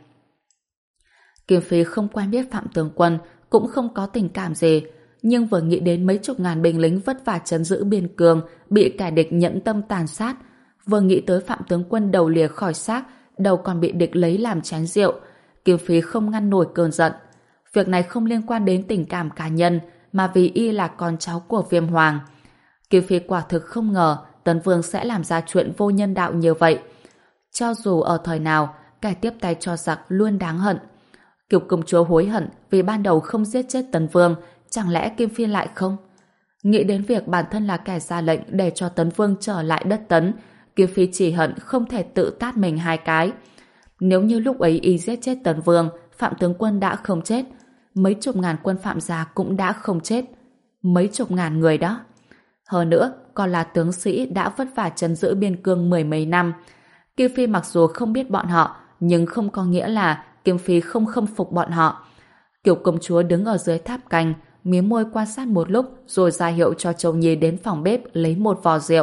Kim Phi không quen biết Phạm tướng quân, cũng không có tình cảm gì, nhưng vừa nghĩ đến mấy chục ngàn binh lính vất vả trấn giữ biên cương, bị kẻ địch nhẫn tâm tàn sát, vừa nghĩ tới Phạm tướng quân đầu lìa khỏi xác, đầu còn bị địch lấy làm chén rượu, Kim Phi không ngăn nổi cơn giận. Việc này không liên quan đến tình cảm cá nhân, mà vì y là con cháu của Viêm Hoàng. Kim Phi quả thực không ngờ Tấn Vương sẽ làm ra chuyện vô nhân đạo như vậy. Cho dù ở thời nào, kẻ tiếp tay cho giặc luôn đáng hận. Kiều công chúa hối hận vì ban đầu không giết chết Tấn Vương, chẳng lẽ Kim Phi lại không? Nghĩ đến việc bản thân là kẻ ra lệnh để cho Tấn Vương trở lại đất Tấn, Kim Phi chỉ hận không thể tự tát mình hai cái. Nếu như lúc ấy y giết chết Tấn Vương, Phạm tướng quân đã không chết, mấy chục ngàn quân Phạm gia cũng đã không chết. Mấy chục ngàn người đó. Hơn nữa, còn là tướng sĩ đã vất vả trấn giữ biên cương mười mấy năm. Kim Phi mặc dù không biết bọn họ, nhưng không có nghĩa là Kim Phi không khâm phục bọn họ. Kiều công chúa đứng ở dưới tháp canh, mím môi quan sát một lúc rồi ra hiệu cho Châu Nhi đến phòng bếp lấy một vò rượu.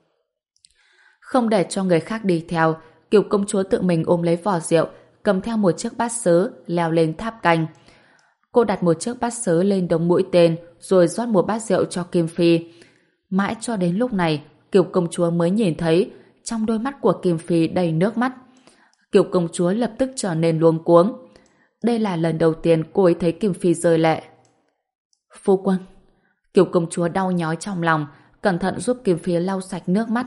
Không để cho người khác đi theo, Kiều công chúa tự mình ôm lấy vò rượu, cầm theo một chiếc bát sứ, leo lên tháp canh. Cô đặt một chiếc bát sứ lên đống mũi tên, rồi rót một bát rượu cho Kim Phi. Mãi cho đến lúc này, Kiều công chúa mới nhìn thấy, trong đôi mắt của Kim Phi đầy nước mắt. Kiều công chúa lập tức trở nên luống cuống. Đây là lần đầu tiên cô ấy thấy Kim Phi rơi lệ. Phu quân. Kiều công chúa đau nhói trong lòng, cẩn thận giúp Kim Phi lau sạch nước mắt.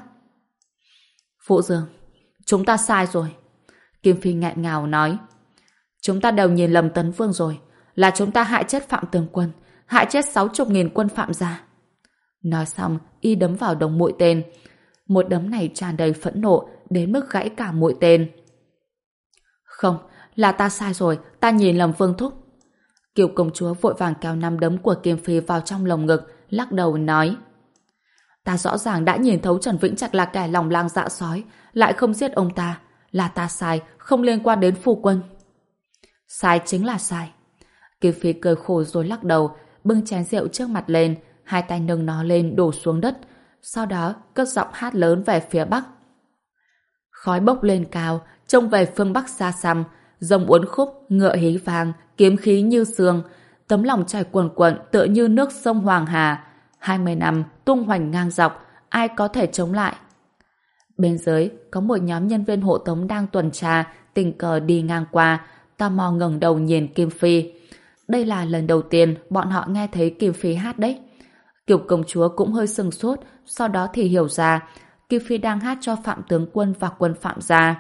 Phụ Dương, chúng ta sai rồi. Kim Phi nghẹn ngào nói. Chúng ta đều nhìn lầm Tấn Vương rồi, là chúng ta hại chết Phạm tướng quân, hại chết sáu chục nghìn quân Phạm gia. Nói xong, y đấm vào đống mũi tên. Một đấm này tràn đầy phẫn nộ, đến mức gãy cả mũi tên. Không, là ta sai rồi, ta nhìn lầm Vương thúc. Kiều công chúa vội vàng kéo năm đấm của Kim Phi vào trong lồng ngực, lắc đầu nói. Ta rõ ràng đã nhìn thấu Trần Vĩnh Trạch là kẻ lòng lang dạ sói, lại không giết ông ta. Là ta sai, không liên quan đến phu quân. Sai chính là sai. Kim Phi cười khổ rồi lắc đầu, bưng chén rượu trước mặt lên, hai tay nâng nó lên đổ xuống đất, sau đó cất giọng hát lớn về phía bắc. Khói bốc lên cao, trông về phương bắc xa xăm, rồng uốn khúc, ngựa hí vàng, kiếm khí như sương, tấm lòng chảy cuồn cuộn tựa như nước sông Hoàng Hà. Hai mươi năm tung hoành ngang dọc, ai có thể chống lại? Bên dưới có một nhóm nhân viên hộ tống đang tuần tra, tình cờ đi ngang qua, tò mò ngẩng đầu nhìn Kim Phi. Đây là lần đầu tiên bọn họ nghe thấy Kim Phi hát đấy. Kiều công chúa cũng hơi sừng sốt, sau đó thì hiểu ra Kim Phi đang hát cho Phạm tướng quân và quân Phạm gia.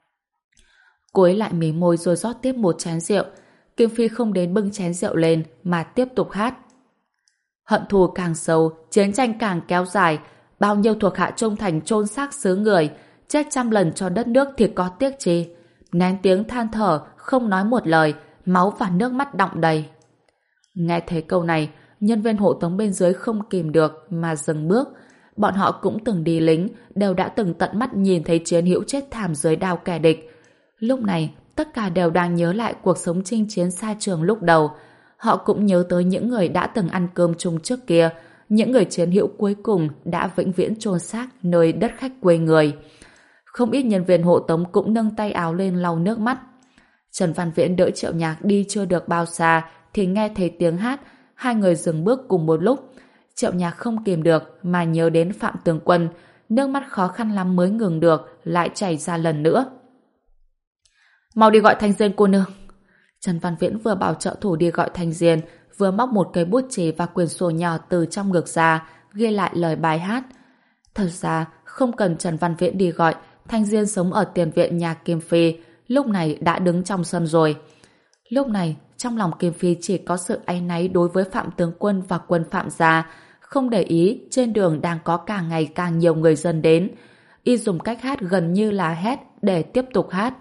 Cô ấy lại mí môi rồi rót tiếp một chén rượu. Kim Phi không đến bưng chén rượu lên mà tiếp tục hát. Hận thù càng sâu, chiến tranh càng kéo dài, bao nhiêu thuộc hạ trung thành chôn xác xứ người, chết trăm lần cho đất nước thì có tiếc chi. Nén tiếng than thở, không nói một lời, máu và nước mắt đọng đầy. Nghe thấy câu này, nhân viên hộ tống bên dưới không kìm được mà dừng bước. Bọn họ cũng từng đi lính, đều đã từng tận mắt nhìn thấy chiến hữu chết thảm dưới đao kẻ địch. Lúc này, tất cả đều đang nhớ lại cuộc sống chinh chiến xa trường lúc đầu. Họ cũng nhớ tới những người đã từng ăn cơm chung trước kia, những người chiến hữu cuối cùng đã vĩnh viễn chôn xác nơi đất khách quê người. Không ít nhân viên hộ tống cũng nâng tay áo lên lau nước mắt. Trần Văn Viễn đỡ Triệu Nhạc đi chưa được bao xa thì nghe thấy tiếng hát, hai người dừng bước cùng một lúc. Triệu Nhạc không kìm được mà nhớ đến Phạm tướng quân, nước mắt khó khăn lắm mới ngừng được, lại chảy ra lần nữa. Mau đi gọi Thanh Diên cô nương. Trần Văn Viễn vừa bảo trợ thủ đi gọi Thanh Diên, vừa móc một cây bút chì và quyển sổ nhỏ từ trong ngực ra, ghi lại lời bài hát. Thật ra, không cần Trần Văn Viễn đi gọi, Thanh Diên sống ở tiền viện nhà Kim Phi, lúc này đã đứng trong sân rồi. Lúc này, trong lòng Kim Phi chỉ có sự áy náy đối với Phạm tướng quân và quân Phạm gia, không để ý trên đường đang có càng ngày càng nhiều người dân đến. Y dùng cách hát gần như là hét để tiếp tục hát.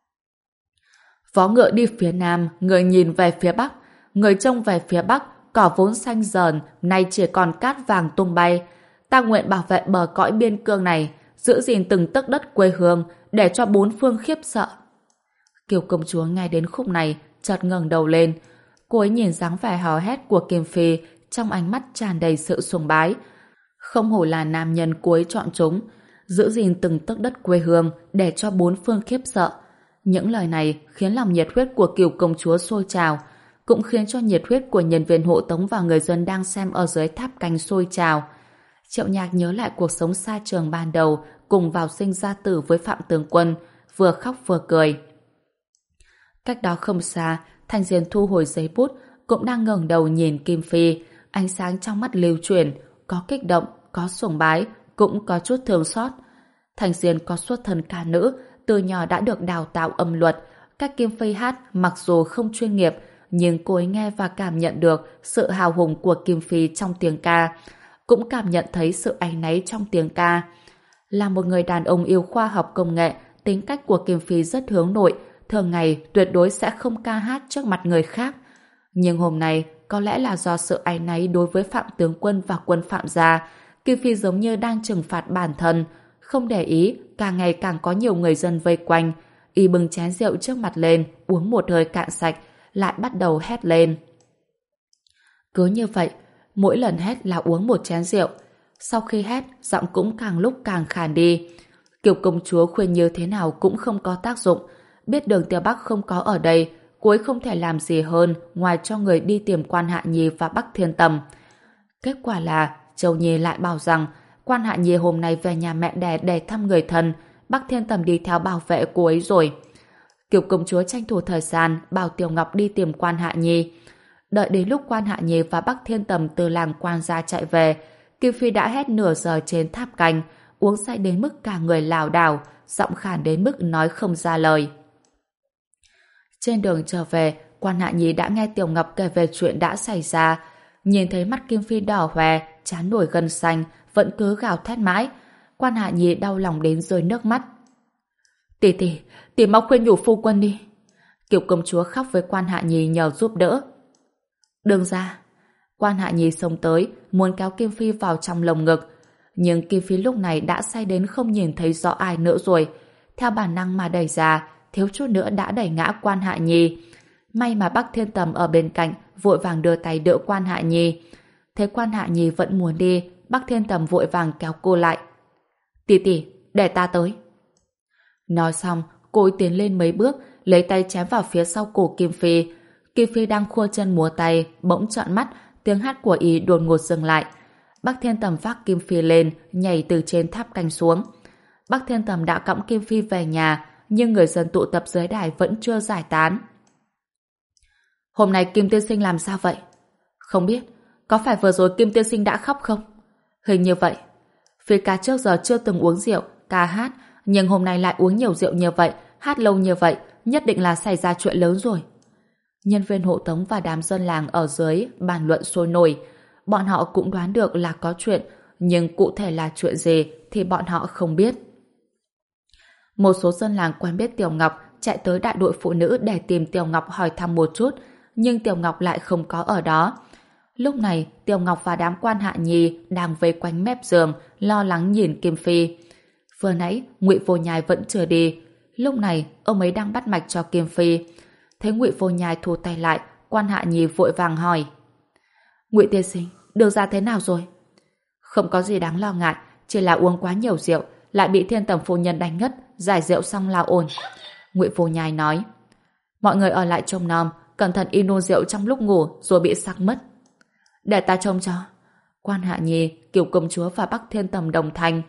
Vó ngựa đi phía nam, người nhìn về phía bắc, người trông về phía bắc, cỏ vốn xanh dờn, nay chỉ còn cát vàng tung bay. Ta nguyện bảo vệ bờ cõi biên cương này, giữ gìn từng tấc đất quê hương, để cho bốn phương khiếp sợ. Kiều công chúa nghe đến khúc này, chợt ngẩng đầu lên. Cô ấy nhìn dáng vẻ hò hét của Kim Phi, trong ánh mắt tràn đầy sự sùng bái. Không hổ là nam nhân cô ấy chọn chúng, giữ gìn từng tấc đất quê hương, để cho bốn phương khiếp sợ. Những lời này khiến lòng nhiệt huyết của Kiều công chúa sôi trào, cũng khiến cho nhiệt huyết của nhân viên hộ tống và người dân đang xem ở dưới tháp canh sôi trào. Triệu Nhạc nhớ lại cuộc sống xa trường ban đầu, cùng vào sinh ra tử với Phạm tướng quân, vừa khóc vừa cười. Cách đó không xa, Thanh Diên thu hồi giấy bút, cũng đang ngẩng đầu nhìn Kim Phi, ánh sáng trong mắt lưu chuyển, có kích động, có sùng bái, cũng có chút thương xót. Thanh Diên có xuất thân ca nữ, từ nhỏ đã được đào tạo âm luật. Các Kim Phi hát mặc dù không chuyên nghiệp, nhưng cô ấy nghe và cảm nhận được sự hào hùng của Kim Phi trong tiếng ca, cũng cảm nhận thấy sự áy náy trong tiếng ca. Là một người đàn ông yêu khoa học công nghệ, tính cách của Kim Phi rất hướng nội, thường ngày tuyệt đối sẽ không ca hát trước mặt người khác. Nhưng hôm nay, có lẽ là do sự áy náy đối với Phạm tướng quân và quân Phạm gia, Kim Phi giống như đang trừng phạt bản thân, không để ý, càng ngày càng có nhiều người dân vây quanh. Y bưng chén rượu trước mặt lên, uống một hơi cạn sạch, lại bắt đầu hét lên. Cứ như vậy, mỗi lần hét là uống một chén rượu. Sau khi hét, giọng cũng càng lúc càng khàn đi. Kiều công chúa khuyên như thế nào cũng không có tác dụng. Biết Đường Tiêu Bắc không có ở đây, cô ấy không thể làm gì hơn ngoài cho người đi tìm Quan Hạ Nhi và Bắc Thiên Tầm. Kết quả là Châu Nhi lại bảo rằng Quan Hạ Nhi hôm nay về nhà mẹ đẻ để thăm người thân, Bắc Thiên Tầm đi theo bảo vệ cô ấy rồi. Kiều công chúa tranh thủ thời gian bảo Tiểu Ngọc đi tìm Quan Hạ Nhi. Đợi đến lúc Quan Hạ Nhi và Bắc Thiên Tầm từ làng Quan gia chạy về, Kim Phi đã hét nửa giờ trên tháp canh, uống say đến mức cả người lảo đảo, giọng khàn đến mức nói không ra lời. Trên đường trở về, Quan Hạ Nhi đã nghe Tiểu Ngọc kể về chuyện đã xảy ra. Nhìn thấy mắt Kim Phi đỏ hoe, trán nổi gân xanh, vẫn cứ gào thét mãi. Quan Hạ Nhi đau lòng đến rơi nước mắt. Tỷ tỷ, tỷ mau khuyên nhủ phu quân đi. Kiều công chúa khóc với Quan Hạ Nhi nhờ giúp đỡ. Đừng ra. Quan Hạ Nhi xông tới, muốn kéo Kim Phi vào trong lồng ngực. Nhưng Kim Phi lúc này đã say đến không nhìn thấy rõ ai nữa rồi. Theo bản năng mà đẩy ra, thiếu chút nữa đã đẩy ngã Quan Hạ Nhi. May mà Bắc Thiên Tầm ở bên cạnh, vội vàng đưa tay đỡ Quan Hạ Nhi. Thế Quan Hạ Nhi vẫn muốn đi, Bắc Thiên Tầm vội vàng kéo cô lại. Tỷ tỷ, để ta tới. Nói xong, cô ấy tiến lên mấy bước, lấy tay chém vào phía sau cổ Kim Phi. Kim Phi đang khua chân múa tay, bỗng trợn mắt, tiếng hát của ý đột ngột dừng lại. Bắc Thiên Tầm vác Kim Phi lên, nhảy từ trên tháp canh xuống. Bắc Thiên Tầm đã cõng Kim Phi về nhà, nhưng người dân tụ tập dưới đài vẫn chưa giải tán. Hôm nay Kim tiên sinh làm sao vậy? Không biết, có phải vừa rồi Kim tiên sinh đã khóc không? Hình như vậy. Phi ca trước giờ chưa từng uống rượu, ca hát, nhưng hôm nay lại uống nhiều rượu như vậy, hát lâu như vậy, nhất định là xảy ra chuyện lớn rồi. Nhân viên hộ tống và đám dân làng ở dưới bàn luận sôi nổi. Bọn họ cũng đoán được là có chuyện, nhưng cụ thể là chuyện gì thì bọn họ không biết. Một số dân làng quen biết Tiểu Ngọc chạy tới đại đội phụ nữ để tìm Tiểu Ngọc hỏi thăm một chút, nhưng Tiểu Ngọc lại không có ở đó. Lúc này, Tiểu Ngọc và đám Quan Hạ Nhi đang vây quanh mép giường, lo lắng nhìn Kim Phi. Vừa nãy, Ngụy Vô Nhai vẫn chưa đi. Lúc này, ông ấy đang bắt mạch cho Kim Phi. Thấy Ngụy Vô Nhai thu tay lại, Quan Hạ Nhi vội vàng hỏi. Ngụy tiên sinh, đường ra thế nào rồi? Không có gì đáng lo ngại, chỉ là uống quá nhiều rượu, lại bị Thiên Tầm phu nhân đánh ngất, giải rượu xong là ổn. Ngụy Vô Nhai nói. Mọi người ở lại trông nom, cẩn thận y nôn rượu trong lúc ngủ rồi bị sặc mất. Để ta trông cho. Quan Hạ Nhi, Kiều công chúa và Bắc Thiên Tầm đồng thanh.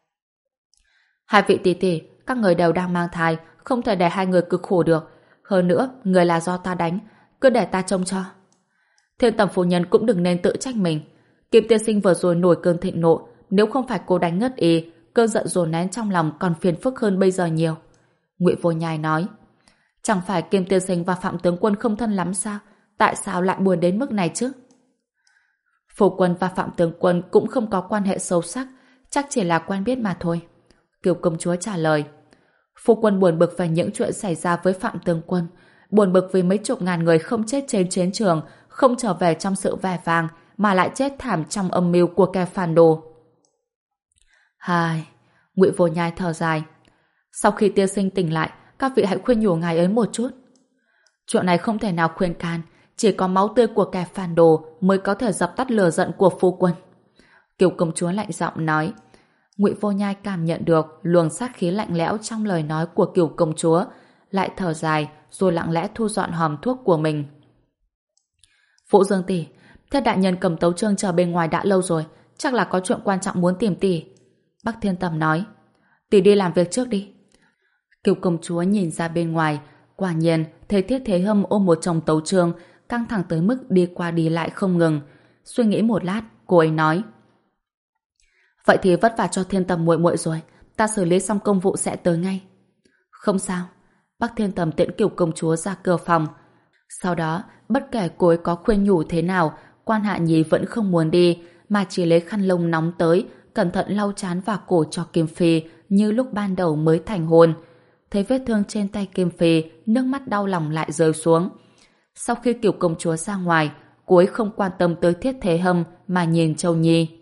Hai vị tỷ tỷ, các người đều đang mang thai, không thể để hai người cực khổ được. Hơn nữa, người là do ta đánh, cứ để ta trông cho. Thiên Tầm phu nhân cũng đừng nên tự trách mình. Kim tiên sinh vừa rồi nổi cơn thịnh nộ, nếu không phải cô đánh ngất y, cơn giận dồn nén trong lòng còn phiền phức hơn bây giờ nhiều. Ngụy Vô Nhai nói, chẳng phải Kim tiên sinh và Phạm tướng quân không thân lắm sao? Tại sao lại buồn đến mức này chứ? Phu quân và Phạm tướng quân cũng không có quan hệ sâu sắc, chắc chỉ là quen biết mà thôi. Kiều công chúa trả lời. Phu quân buồn bực về những chuyện xảy ra với Phạm tướng quân, buồn bực vì mấy chục ngàn người không chết trên chiến trường, không trở về trong sự vẻ vang, mà lại chết thảm trong âm mưu của kẻ phản đồ. Hai, Ngụy Vô Nhai thở dài. Sau khi tiên sinh tỉnh lại, các vị hãy khuyên nhủ ngài ấy một chút. Chuyện này không thể nào khuyên can, chỉ có máu tươi của kẻ phản đồ mới có thể dập tắt lửa giận của phu quân. Kiều công chúa lạnh giọng nói. Ngụy Vô Nhai cảm nhận được luồng sát khí lạnh lẽo trong lời nói của Kiều công chúa, lại thở dài rồi lặng lẽ thu dọn hòm thuốc của mình. Vũ Dương tỷ, Thiết đại nhân cầm tấu chương chờ bên ngoài đã lâu rồi, chắc là có chuyện quan trọng muốn tìm tỷ. Bắc Thiên Tầm nói. Tỷ đi làm việc trước đi. Kiều công chúa nhìn ra bên ngoài, quả nhiên thấy Thiết Thế Hâm ôm một chồng tấu chương, căng thẳng tới mức đi qua đi lại không ngừng. Suy nghĩ một lát, cô ấy nói. Vậy thì vất vả cho Thiên Tầm muội muội rồi, ta xử lý xong công vụ sẽ tới ngay. Không sao. Bắc Thiên Tầm tiễn Kiều công chúa ra cửa phòng. Sau đó, bất kể cô ấy có khuyên nhủ thế nào, Quan Hạ Nhi vẫn không muốn đi, mà chỉ lấy khăn lông nóng tới, cẩn thận lau trán và cổ cho Kim Phi như lúc ban đầu mới thành hôn. Thấy vết thương trên tay Kim Phi, nước mắt đau lòng lại rơi xuống. Sau khi Kiều công chúa ra ngoài, cô ấy không quan tâm tới Thiết Thế Hâm mà nhìn Châu Nhi.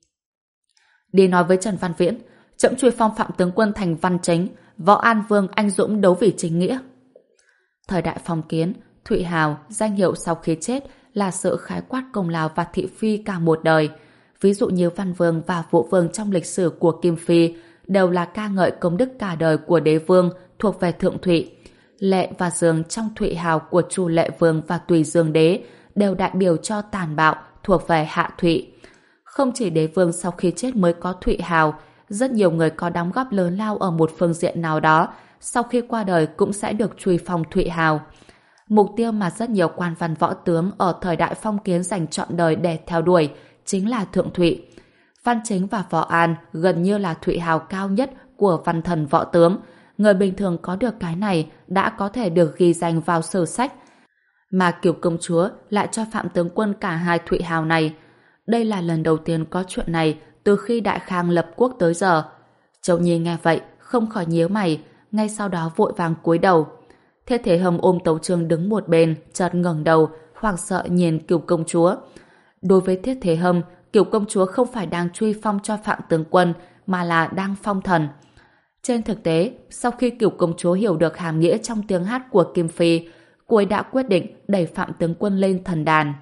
Đi nói với Trần Văn Viễn, trẫm truy phong Phạm tướng quân thành văn chính, Võ An Vương anh dũng đấu vì chính nghĩa. Thời đại phong kiến, Thụy Hào, danh hiệu sau khi chết là sự khái quát công lao và thị phi cả một đời. Ví dụ như Văn Vương và Vũ Vương trong lịch sử của Kim Phi đều là ca ngợi công đức cả đời của đế vương thuộc về Thượng Thụy. Lệ và Dương trong Thụy Hào của Chu Lệ Vương và Tùy Dương Đế đều đại biểu cho tàn bạo thuộc về Hạ Thụy. Không chỉ đế vương sau khi chết mới có Thụy Hào, rất nhiều người có đóng góp lớn lao ở một phương diện nào đó, sau khi qua đời cũng sẽ được truy phong Thụy Hào. Mục tiêu mà rất nhiều quan văn võ tướng ở thời đại phong kiến dành trọn đời để theo đuổi chính là Thượng Thụy. Văn Chính và Võ An gần như là Thụy Hào cao nhất của văn thần võ tướng. Người bình thường có được cái này đã có thể được ghi danh vào sử sách. Mà Kiều công chúa lại cho Phạm tướng quân cả hai Thụy Hào này. Đây là lần đầu tiên có chuyện này từ khi Đại Khang lập quốc tới giờ. Châu Nhi nghe vậy không khỏi nhíu mày, ngay sau đó vội vàng cúi đầu. Thiết Thế Hâm ôm tấu chương đứng một bên, chợt ngẩng đầu, hoảng sợ nhìn Kiều công chúa. Đối với Thiết Thế Hâm, Kiều công chúa không phải đang truy phong cho Phạm tướng quân, mà là đang phong thần. Trên thực tế, sau khi Kiều công chúa hiểu được hàm nghĩa trong tiếng hát của Kim Phi, cô ấy đã quyết định đẩy Phạm tướng quân lên thần đàn.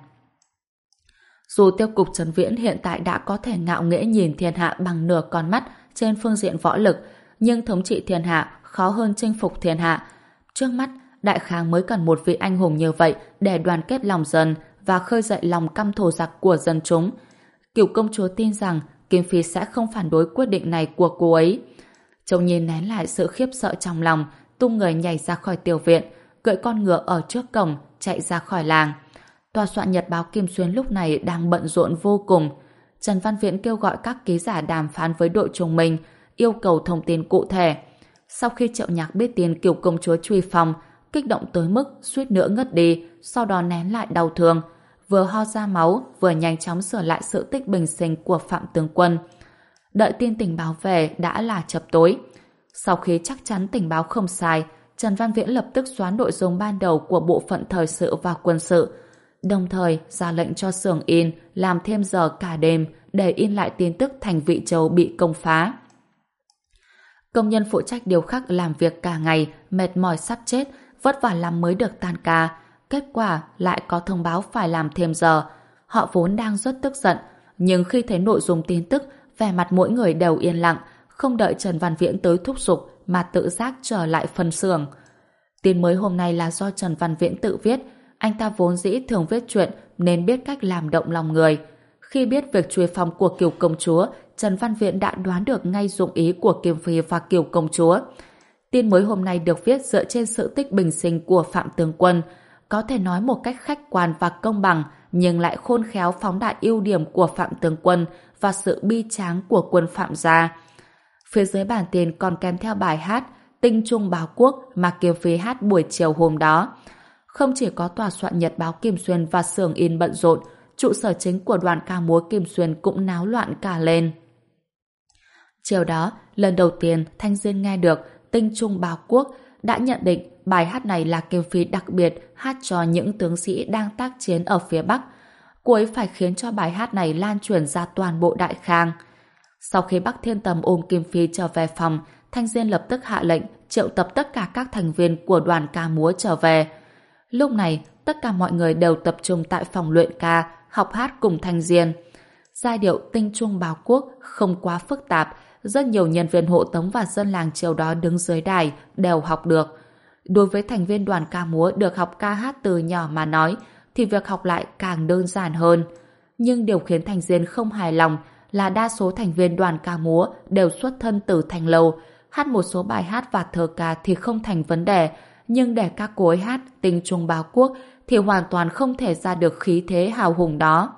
Dù tiêu cục Trấn Viễn hiện tại đã có thể ngạo nghễ nhìn thiên hạ bằng nửa con mắt trên phương diện võ lực, nhưng thống trị thiên hạ khó hơn chinh phục thiên hạ. Trước mắt, Đại Khang mới cần một vị anh hùng như vậy để đoàn kết lòng dân và khơi dậy lòng căm thù giặc của dân chúng. Kiều công chúa tin rằng Kim Phi sẽ không phản đối quyết định này của cô ấy. Châu Nhi nén lại sự khiếp sợ trong lòng, tung người nhảy ra khỏi tiểu viện, cưỡi con ngựa ở trước cổng, chạy ra khỏi làng. Tòa soạn nhật báo Kim Xuyên lúc này đang bận rộn vô cùng. Trần Văn Viễn kêu gọi các ký giả đàm phán với đội Trung Minh, yêu cầu thông tin cụ thể. Sau khi Triệu Nhạc biết tin Kiều công chúa truy phong, kích động tới mức suýt nữa ngất đi, sau đó nén lại đau thương, vừa ho ra máu, vừa nhanh chóng sửa lại sự tích bình sinh của Phạm tướng quân. Đợi tin tình báo về đã là chập tối. Sau khi chắc chắn tình báo không sai, Trần Văn Viễn lập tức xóa nội dung ban đầu của bộ phận thời sự và quân sự, đồng thời ra lệnh cho xưởng in làm thêm giờ cả đêm để in lại tin tức Thành Vị Châu bị công phá. Công nhân phụ trách điều khắc làm việc cả ngày, mệt mỏi sắp chết, vất vả lắm mới được tan ca. Kết quả lại có thông báo phải làm thêm giờ. Họ vốn đang rất tức giận, nhưng khi thấy nội dung tin tức, vẻ mặt mỗi người đều yên lặng, không đợi Trần Văn Viễn tới thúc giục mà tự giác trở lại phân xưởng. Tin mới hôm nay là do Trần Văn Viễn tự viết. Anh ta vốn dĩ thường viết truyện nên biết cách làm động lòng người. Khi biết việc truy phong của Kiều công chúa, Trần Văn Viễn đã đoán được ngay dụng ý của Kim Phi và Kiều công chúa. Tin mới hôm nay được viết dựa trên sự tích bình sinh của Phạm Tướng Quân, có thể nói một cách khách quan và công bằng, nhưng lại khôn khéo phóng đại ưu điểm của Phạm Tướng Quân và sự bi tráng của quân Phạm gia. Phía dưới bản tin còn kèm theo bài hát Tinh Trung Báo Quốc mà Kim Phi hát buổi chiều hôm đó. Không chỉ có tòa soạn nhật báo Kim Xuyên và xưởng in bận rộn, trụ sở chính của đoàn ca múa Kim Xuyên cũng náo loạn cả lên. Chiều đó, lần đầu tiên Thanh Diên nghe được Tinh Trung Báo Quốc, đã nhận định bài hát này là Kim Phi đặc biệt hát cho những tướng sĩ đang tác chiến ở phía Bắc. Cô ấy phải khiến cho bài hát này lan truyền ra toàn bộ Đại Khang. Sau khi Bắc Thiên Tầm ôm Kim Phi trở về phòng, Thanh Diên lập tức hạ lệnh triệu tập tất cả các thành viên của đoàn ca múa trở về. Lúc này, tất cả mọi người đều tập trung tại phòng luyện ca, học hát cùng Thanh Diên. Giai điệu Tinh Trung Báo Quốc không quá phức tạp, rất nhiều nhân viên hộ tống và dân làng chiều đó đứng dưới đài đều học được. Đối với thành viên đoàn ca múa được học ca hát từ nhỏ mà nói, thì việc học lại càng đơn giản hơn. Nhưng điều khiến Thanh Diên không hài lòng là đa số thành viên đoàn ca múa đều xuất thân từ Thanh Lâu, hát một số bài hát và thơ ca thì không thành vấn đề, nhưng để các cô ấy hát Tinh Trung Báo Quốc thì hoàn toàn không thể ra được khí thế hào hùng đó.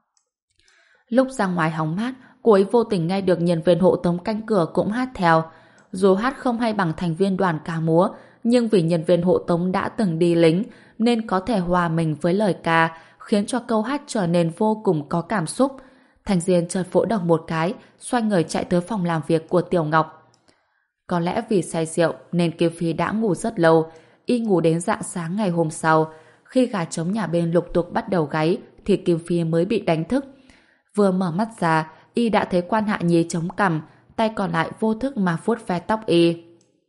Lúc ra ngoài hóng mát, cô ấy vô tình nghe được nhân viên hộ tống canh cửa cũng hát theo. Dù hát không hay bằng thành viên đoàn ca múa, nhưng vì nhân viên hộ tống đã từng đi lính nên có thể hòa mình với lời ca, khiến cho câu hát trở nên vô cùng có cảm xúc. Thanh Diên chợt vỗ đầu một cái, xoay người chạy tới phòng làm việc của Tiểu Ngọc. Có lẽ vì say rượu nên Kim Phi đã ngủ rất lâu, y ngủ đến rạng sáng ngày hôm sau. Khi gà trống nhà bên lục tục bắt đầu gáy thì Kim Phi mới bị đánh thức. Vừa mở mắt ra, y đã thấy Quan Hạ Nhi chống cằm, tay còn lại vô thức mà vuốt ve tóc y.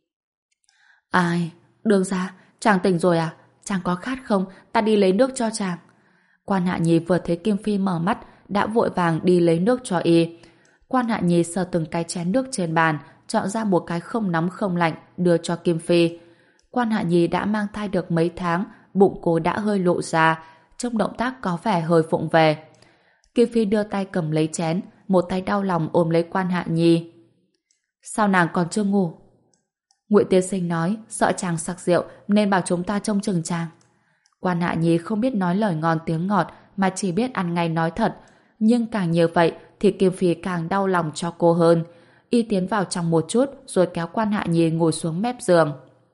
Ai? Đường ra, chàng tỉnh rồi à? Chàng có khát không? Ta đi lấy nước cho chàng. Quan Hạ Nhi vừa thấy Kim Phi mở mắt, đã vội vàng đi lấy nước cho y. Quan Hạ Nhi sờ từng cái chén nước trên bàn, chọn ra một cái không nóng không lạnh, đưa cho Kim Phi. Quan Hạ Nhi đã mang thai được mấy tháng, bụng cô đã hơi lộ ra, trong động tác có vẻ hơi vụng về. Kim Phi đưa tay cầm lấy chén, một tay đau lòng ôm lấy Quan Hạ Nhi. Sao nàng còn chưa ngủ? Ngụy tiên sinh nói sợ chàng sặc rượu nên bảo chúng ta trông chừng chàng. Quan Hạ Nhi không biết nói lời ngon tiếng ngọt mà chỉ biết ăn ngay nói thật, nhưng càng như vậy thì Kim Phi càng đau lòng cho cô hơn. Y tiến vào trong một chút rồi kéo Quan Hạ Nhi ngồi xuống mép giường.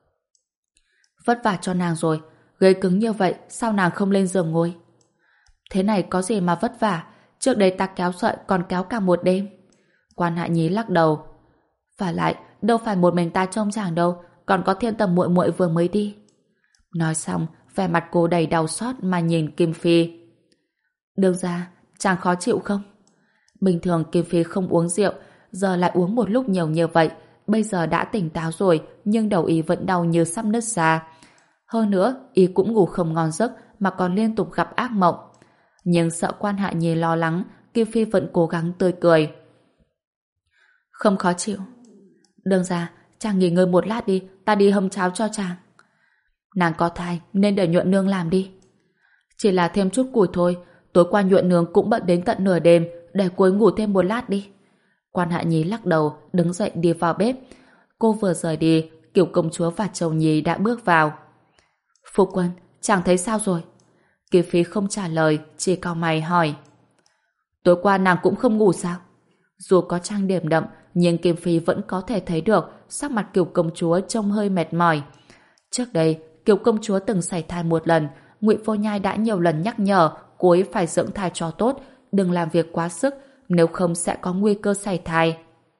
Vất vả cho nàng rồi, ghế cứng như vậy sao nàng không lên giường ngồi? Thế này có gì mà vất vả, trước đây ta kéo sợi còn kéo cả một đêm. Quan Hạ Nhi lắc đầu. Và lại, đâu phải một mình ta trông chàng đâu, còn có Thiên Tầm muội muội vừa mới đi. Nói xong, vẻ mặt cô đầy đau xót mà nhìn Kim Phi. Đương ra, chàng khó chịu không? Bình thường Kim Phi không uống rượu, giờ lại uống một lúc nhiều như vậy, bây giờ đã tỉnh táo rồi, nhưng đầu y vẫn đau như sắp nứt ra. Hơn nữa, y cũng ngủ không ngon giấc mà còn liên tục gặp ác mộng. Nhưng sợ Quan Hạ Nhi lo lắng, Kim Phi vẫn cố gắng tươi cười. Không khó chịu. Đương ra, chàng nghỉ ngơi một lát đi, ta đi hâm cháo cho chàng. Nàng có thai nên để Nhuận Nương làm đi. Chỉ là thêm chút củi thôi, tối qua Nhuận Nương cũng bận đến tận nửa đêm, để cô ấy ngủ thêm một lát đi. Quan Hạ Nhi lắc đầu, đứng dậy đi vào bếp. Cô vừa rời đi, Kiều công chúa và Châu Nhi đã bước vào. Phu quân, chàng thấy sao rồi? Kim Phi không trả lời, chỉ cau mày hỏi. Tối qua nàng cũng không ngủ sao? Dù có trang điểm đậm, nhưng Kim Phi vẫn có thể thấy được sắc mặt Kiều công chúa trông hơi mệt mỏi. Trước đây, Kiều công chúa từng sảy thai một lần, Ngụy Vô Nhai đã nhiều lần nhắc nhở cô ấy phải dưỡng thai cho tốt, đừng làm việc quá sức, nếu không sẽ có nguy cơ sảy thai.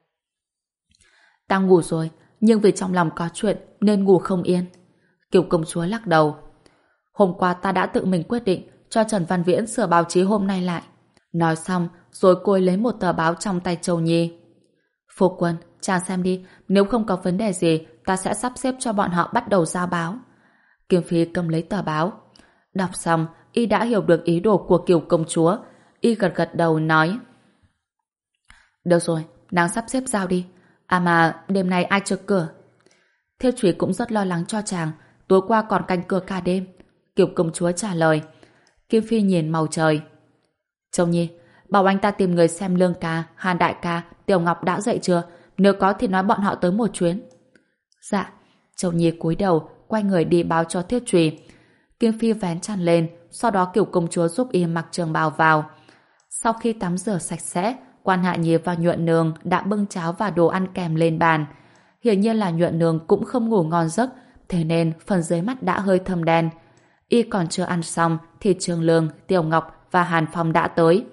Ta ngủ rồi, nhưng vì trong lòng có chuyện nên ngủ không yên. Kiều công chúa lắc đầu. Hôm qua ta đã tự mình quyết định cho Trần Văn Viễn sửa báo chí hôm nay lại. Nói xong, rồi cô ấy lấy một tờ báo trong tay Châu Nhi. Phu quân, chàng xem đi, nếu không có vấn đề gì, ta sẽ sắp xếp cho bọn họ bắt đầu giao báo. Kim Phi cầm lấy tờ báo. Đọc xong, y đã hiểu được ý đồ của Kiều công chúa. Y gật gật đầu nói. Được rồi, nàng sắp xếp giao đi. À mà, đêm nay ai trực cửa? Thiêu Thúy cũng rất lo lắng cho chàng, tối qua còn canh cửa cả đêm. Kiều công chúa trả lời. Kim Phi nhìn màu trời. Châu Nhi, bảo anh ta tìm người xem Lương ca, Hàn đại ca, Tiểu Ngọc đã dậy chưa? Nếu có thì nói bọn họ tới một chuyến. Dạ. Châu Nhi cúi đầu, quay người đi báo cho Thiết Trùy. Kim Phi vén chăn lên, sau đó Kiều công chúa giúp y mặc trường bào vào. Sau khi tắm rửa sạch sẽ, Quan Hạ Nhi và Nhuận Nương đã bưng cháo và đồ ăn kèm lên bàn. Hiển nhiên là Nhuận Nương cũng không ngủ ngon giấc, thế nên phần dưới mắt đã hơi thâm đen. Y còn chưa ăn xong thì Trương Lương, Tiểu Ngọc và Hàn Phong đã tới.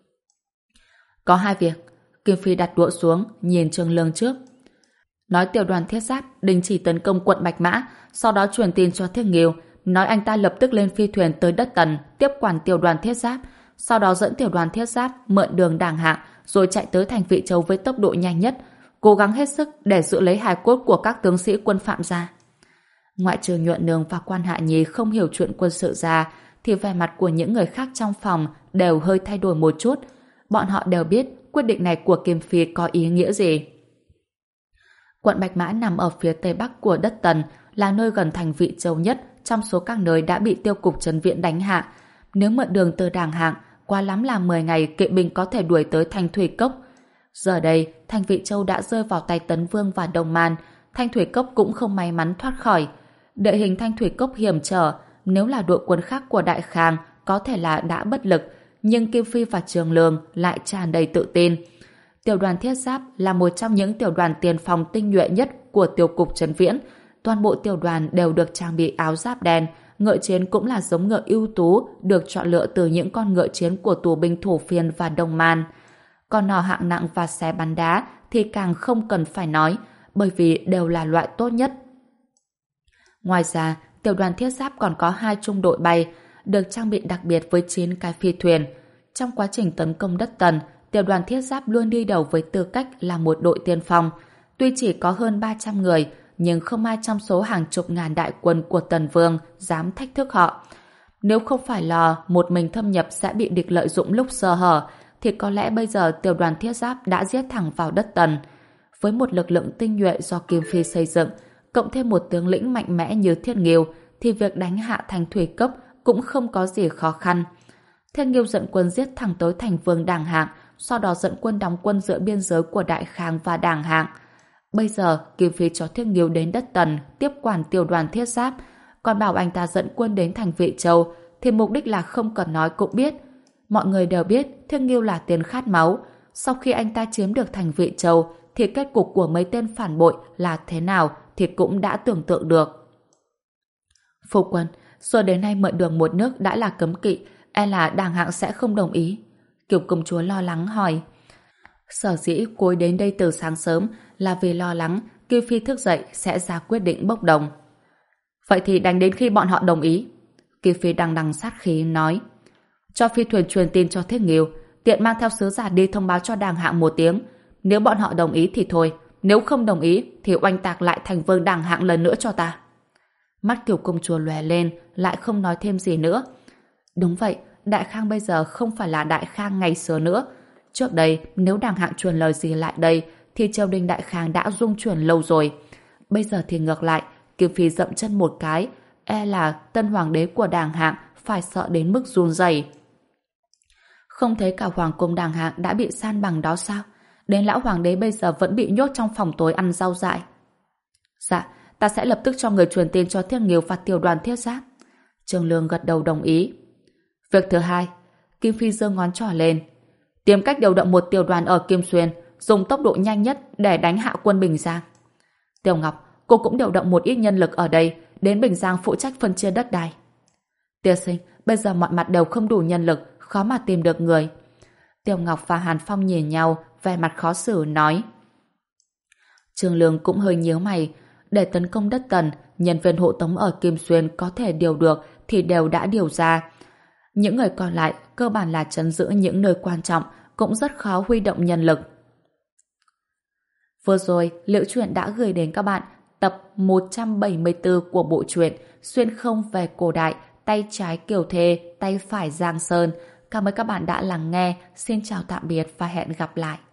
Có hai việc. Kim Phi đặt đũa xuống, nhìn Trương Lương trước. Nói tiểu đoàn thiết giáp đình chỉ tấn công quận Bạch Mã, sau đó truyền tin cho Thiết Nghiêu, nói anh ta lập tức lên phi thuyền tới đất Tần, tiếp quản tiểu đoàn thiết giáp, sau đó dẫn tiểu đoàn thiết giáp mượn đường Đàng Hạng, rồi chạy tới thành Vị Châu với tốc độ nhanh nhất, cố gắng hết sức để giữ lấy hài cốt của các tướng sĩ quân Phạm gia. Ngoại trừ Nhuận Nương và Quan Hạ Nhi không hiểu chuyện quân sự ra, thì vẻ mặt của những người khác trong phòng đều hơi thay đổi một chút. Bọn họ đều biết quyết định này của Kim Phi có ý nghĩa gì. Quận Bạch Mã nằm ở phía tây bắc của đất Tần, là nơi gần thành Vị Châu nhất trong số các nơi đã bị tiêu cục trấn viện đánh hạ. Nếu mượn đường từ Đàng Hạng, quá lắm là mười ngày kỵ binh có thể đuổi tới thành Thủy Cốc. Giờ đây, thành Vị Châu đã rơi vào tay Tấn Vương và Đồng Man, thành Thủy Cốc cũng không may mắn thoát khỏi. Địa hình thành Thủy Cốc hiểm trở, nếu là đội quân khác của Đại Khang có thể là đã bất lực, nhưng Kim Phi và Trường Lương lại tràn đầy tự tin. Tiểu đoàn thiết giáp là một trong những tiểu đoàn tiền phòng tinh nhuệ nhất của tiêu cục trấn viễn. Toàn bộ tiểu đoàn đều được trang bị áo giáp đen, ngựa chiến cũng là giống ngựa ưu tú được chọn lựa từ những con ngựa chiến của tù binh Thổ Phiên và Đông Man. Còn nỏ hạng nặng và xe bắn đá thì càng không cần phải nói, bởi vì đều là loại tốt nhất. Ngoài ra, tiểu đoàn thiết giáp còn có hai trung đội bay, được trang bị đặc biệt với chín cái phi thuyền. Trong quá trình tấn công đất Tần, tiểu đoàn thiết giáp luôn đi đầu với tư cách là một đội tiên phong. Tuy chỉ có hơn ba trăm người, nhưng không ai trong số hàng chục ngàn đại quân của Tần Vương dám thách thức họ. Nếu không phải lo một mình thâm nhập sẽ bị địch lợi dụng lúc sơ hở, thì có lẽ bây giờ tiểu đoàn thiết giáp đã giết thẳng vào đất Tần. Với một lực lượng tinh nhuệ do Kim Phi xây dựng, cộng thêm một tướng lĩnh mạnh mẽ như Thiết Nghiêu, thì việc đánh hạ thành Thủy Cốc cũng không có gì khó khăn. Thiết Nghiêu dẫn quân giết thẳng tới thành Vương Đàng Hạng, sau đó dẫn quân đóng quân giữa biên giới của Đại Khang và Đàng Hạng. Bây giờ, Kim Phi cho Thiết Nghiêu đến đất Tần tiếp quản tiểu đoàn thiết giáp, còn bảo anh ta dẫn quân đến thành Vị Châu, thì mục đích là không cần nói cũng biết. Mọi người đều biết Thiết Nghiêu là tên khát máu. Sau khi anh ta chiếm được thành Vị Châu, thì kết cục của mấy tên phản bội là thế nào thì cũng đã tưởng tượng được. Phu quân, rồi đến nay mượn đường một nước đã là cấm kỵ, e là Đàng Hạng sẽ không đồng ý. Kiều công chúa lo lắng hỏi. Sở dĩ cô ấy đến đây từ sáng sớm là vì lo lắng Kim Phi thức dậy sẽ ra quyết định bốc đồng. Vậy thì đánh đến khi bọn họ đồng ý. Kim Phi đằng đằng sát khí nói. Cho phi thuyền truyền tin cho Thiết Nghiêu, tiện mang theo sứ giả đi thông báo cho Đàng Hạng một tiếng. Nếu bọn họ đồng ý thì thôi, nếu không đồng ý thì oanh tạc lại thành Vương Đàng Hạng lần nữa cho ta. Mắt Kiều công chúa lóe lên, lại không nói thêm gì nữa. Đúng vậy, Đại Khang bây giờ không phải là Đại Khang ngày xưa nữa. Trước đây, nếu Đàng Hạng truyền lời gì lại đây, thì triều đình Đại Khang đã rung chuyển lâu rồi. Bây giờ thì ngược lại, Kim Phi dậm chân một cái, e là tân hoàng đế của Đàng Hạng phải sợ đến mức run rẩy. Không thấy cả hoàng cung Đàng Hạng đã bị san bằng đó sao? Đến lão hoàng đế bây giờ vẫn bị nhốt trong phòng tối ăn rau dại. Dạ, ta sẽ lập tức cho người truyền tin cho Thiết Nghiêu và tiểu đoàn thiết giáp. Trương Lương gật đầu đồng ý. Việc thứ hai, Kim Phi giơ ngón trỏ lên. Tìm cách điều động một tiểu đoàn ở Kim Xuyên, dùng tốc độ nhanh nhất để đánh hạ quân Bình Giang. Tiểu Ngọc, cô cũng điều động một ít nhân lực ở đây đến Bình Giang phụ trách phân chia đất đai. Tiên sinh, bây giờ mọi mặt đều không đủ nhân lực, khó mà tìm được người. Tiểu Ngọc và Hàn Phong nhìn nhau, vẻ mặt khó xử nói. Trương Lương cũng hơi nhíu mày. Để tấn công đất Tần, nhân viên hộ tống ở Kim Xuyên có thể điều được thì đều đã điều ra. Những người còn lại cơ bản là trấn giữ những nơi quan trọng, cũng rất khó huy động nhân lực. Vừa rồi, Liễu Chuyện đã gửi đến các bạn tập một trăm bảy mươi tư của bộ truyện Xuyên không về cổ đại, tay trái Kiều Thê, tay phải Giang Sơn. Cảm ơn các bạn đã lắng nghe. Xin chào tạm biệt và hẹn gặp lại.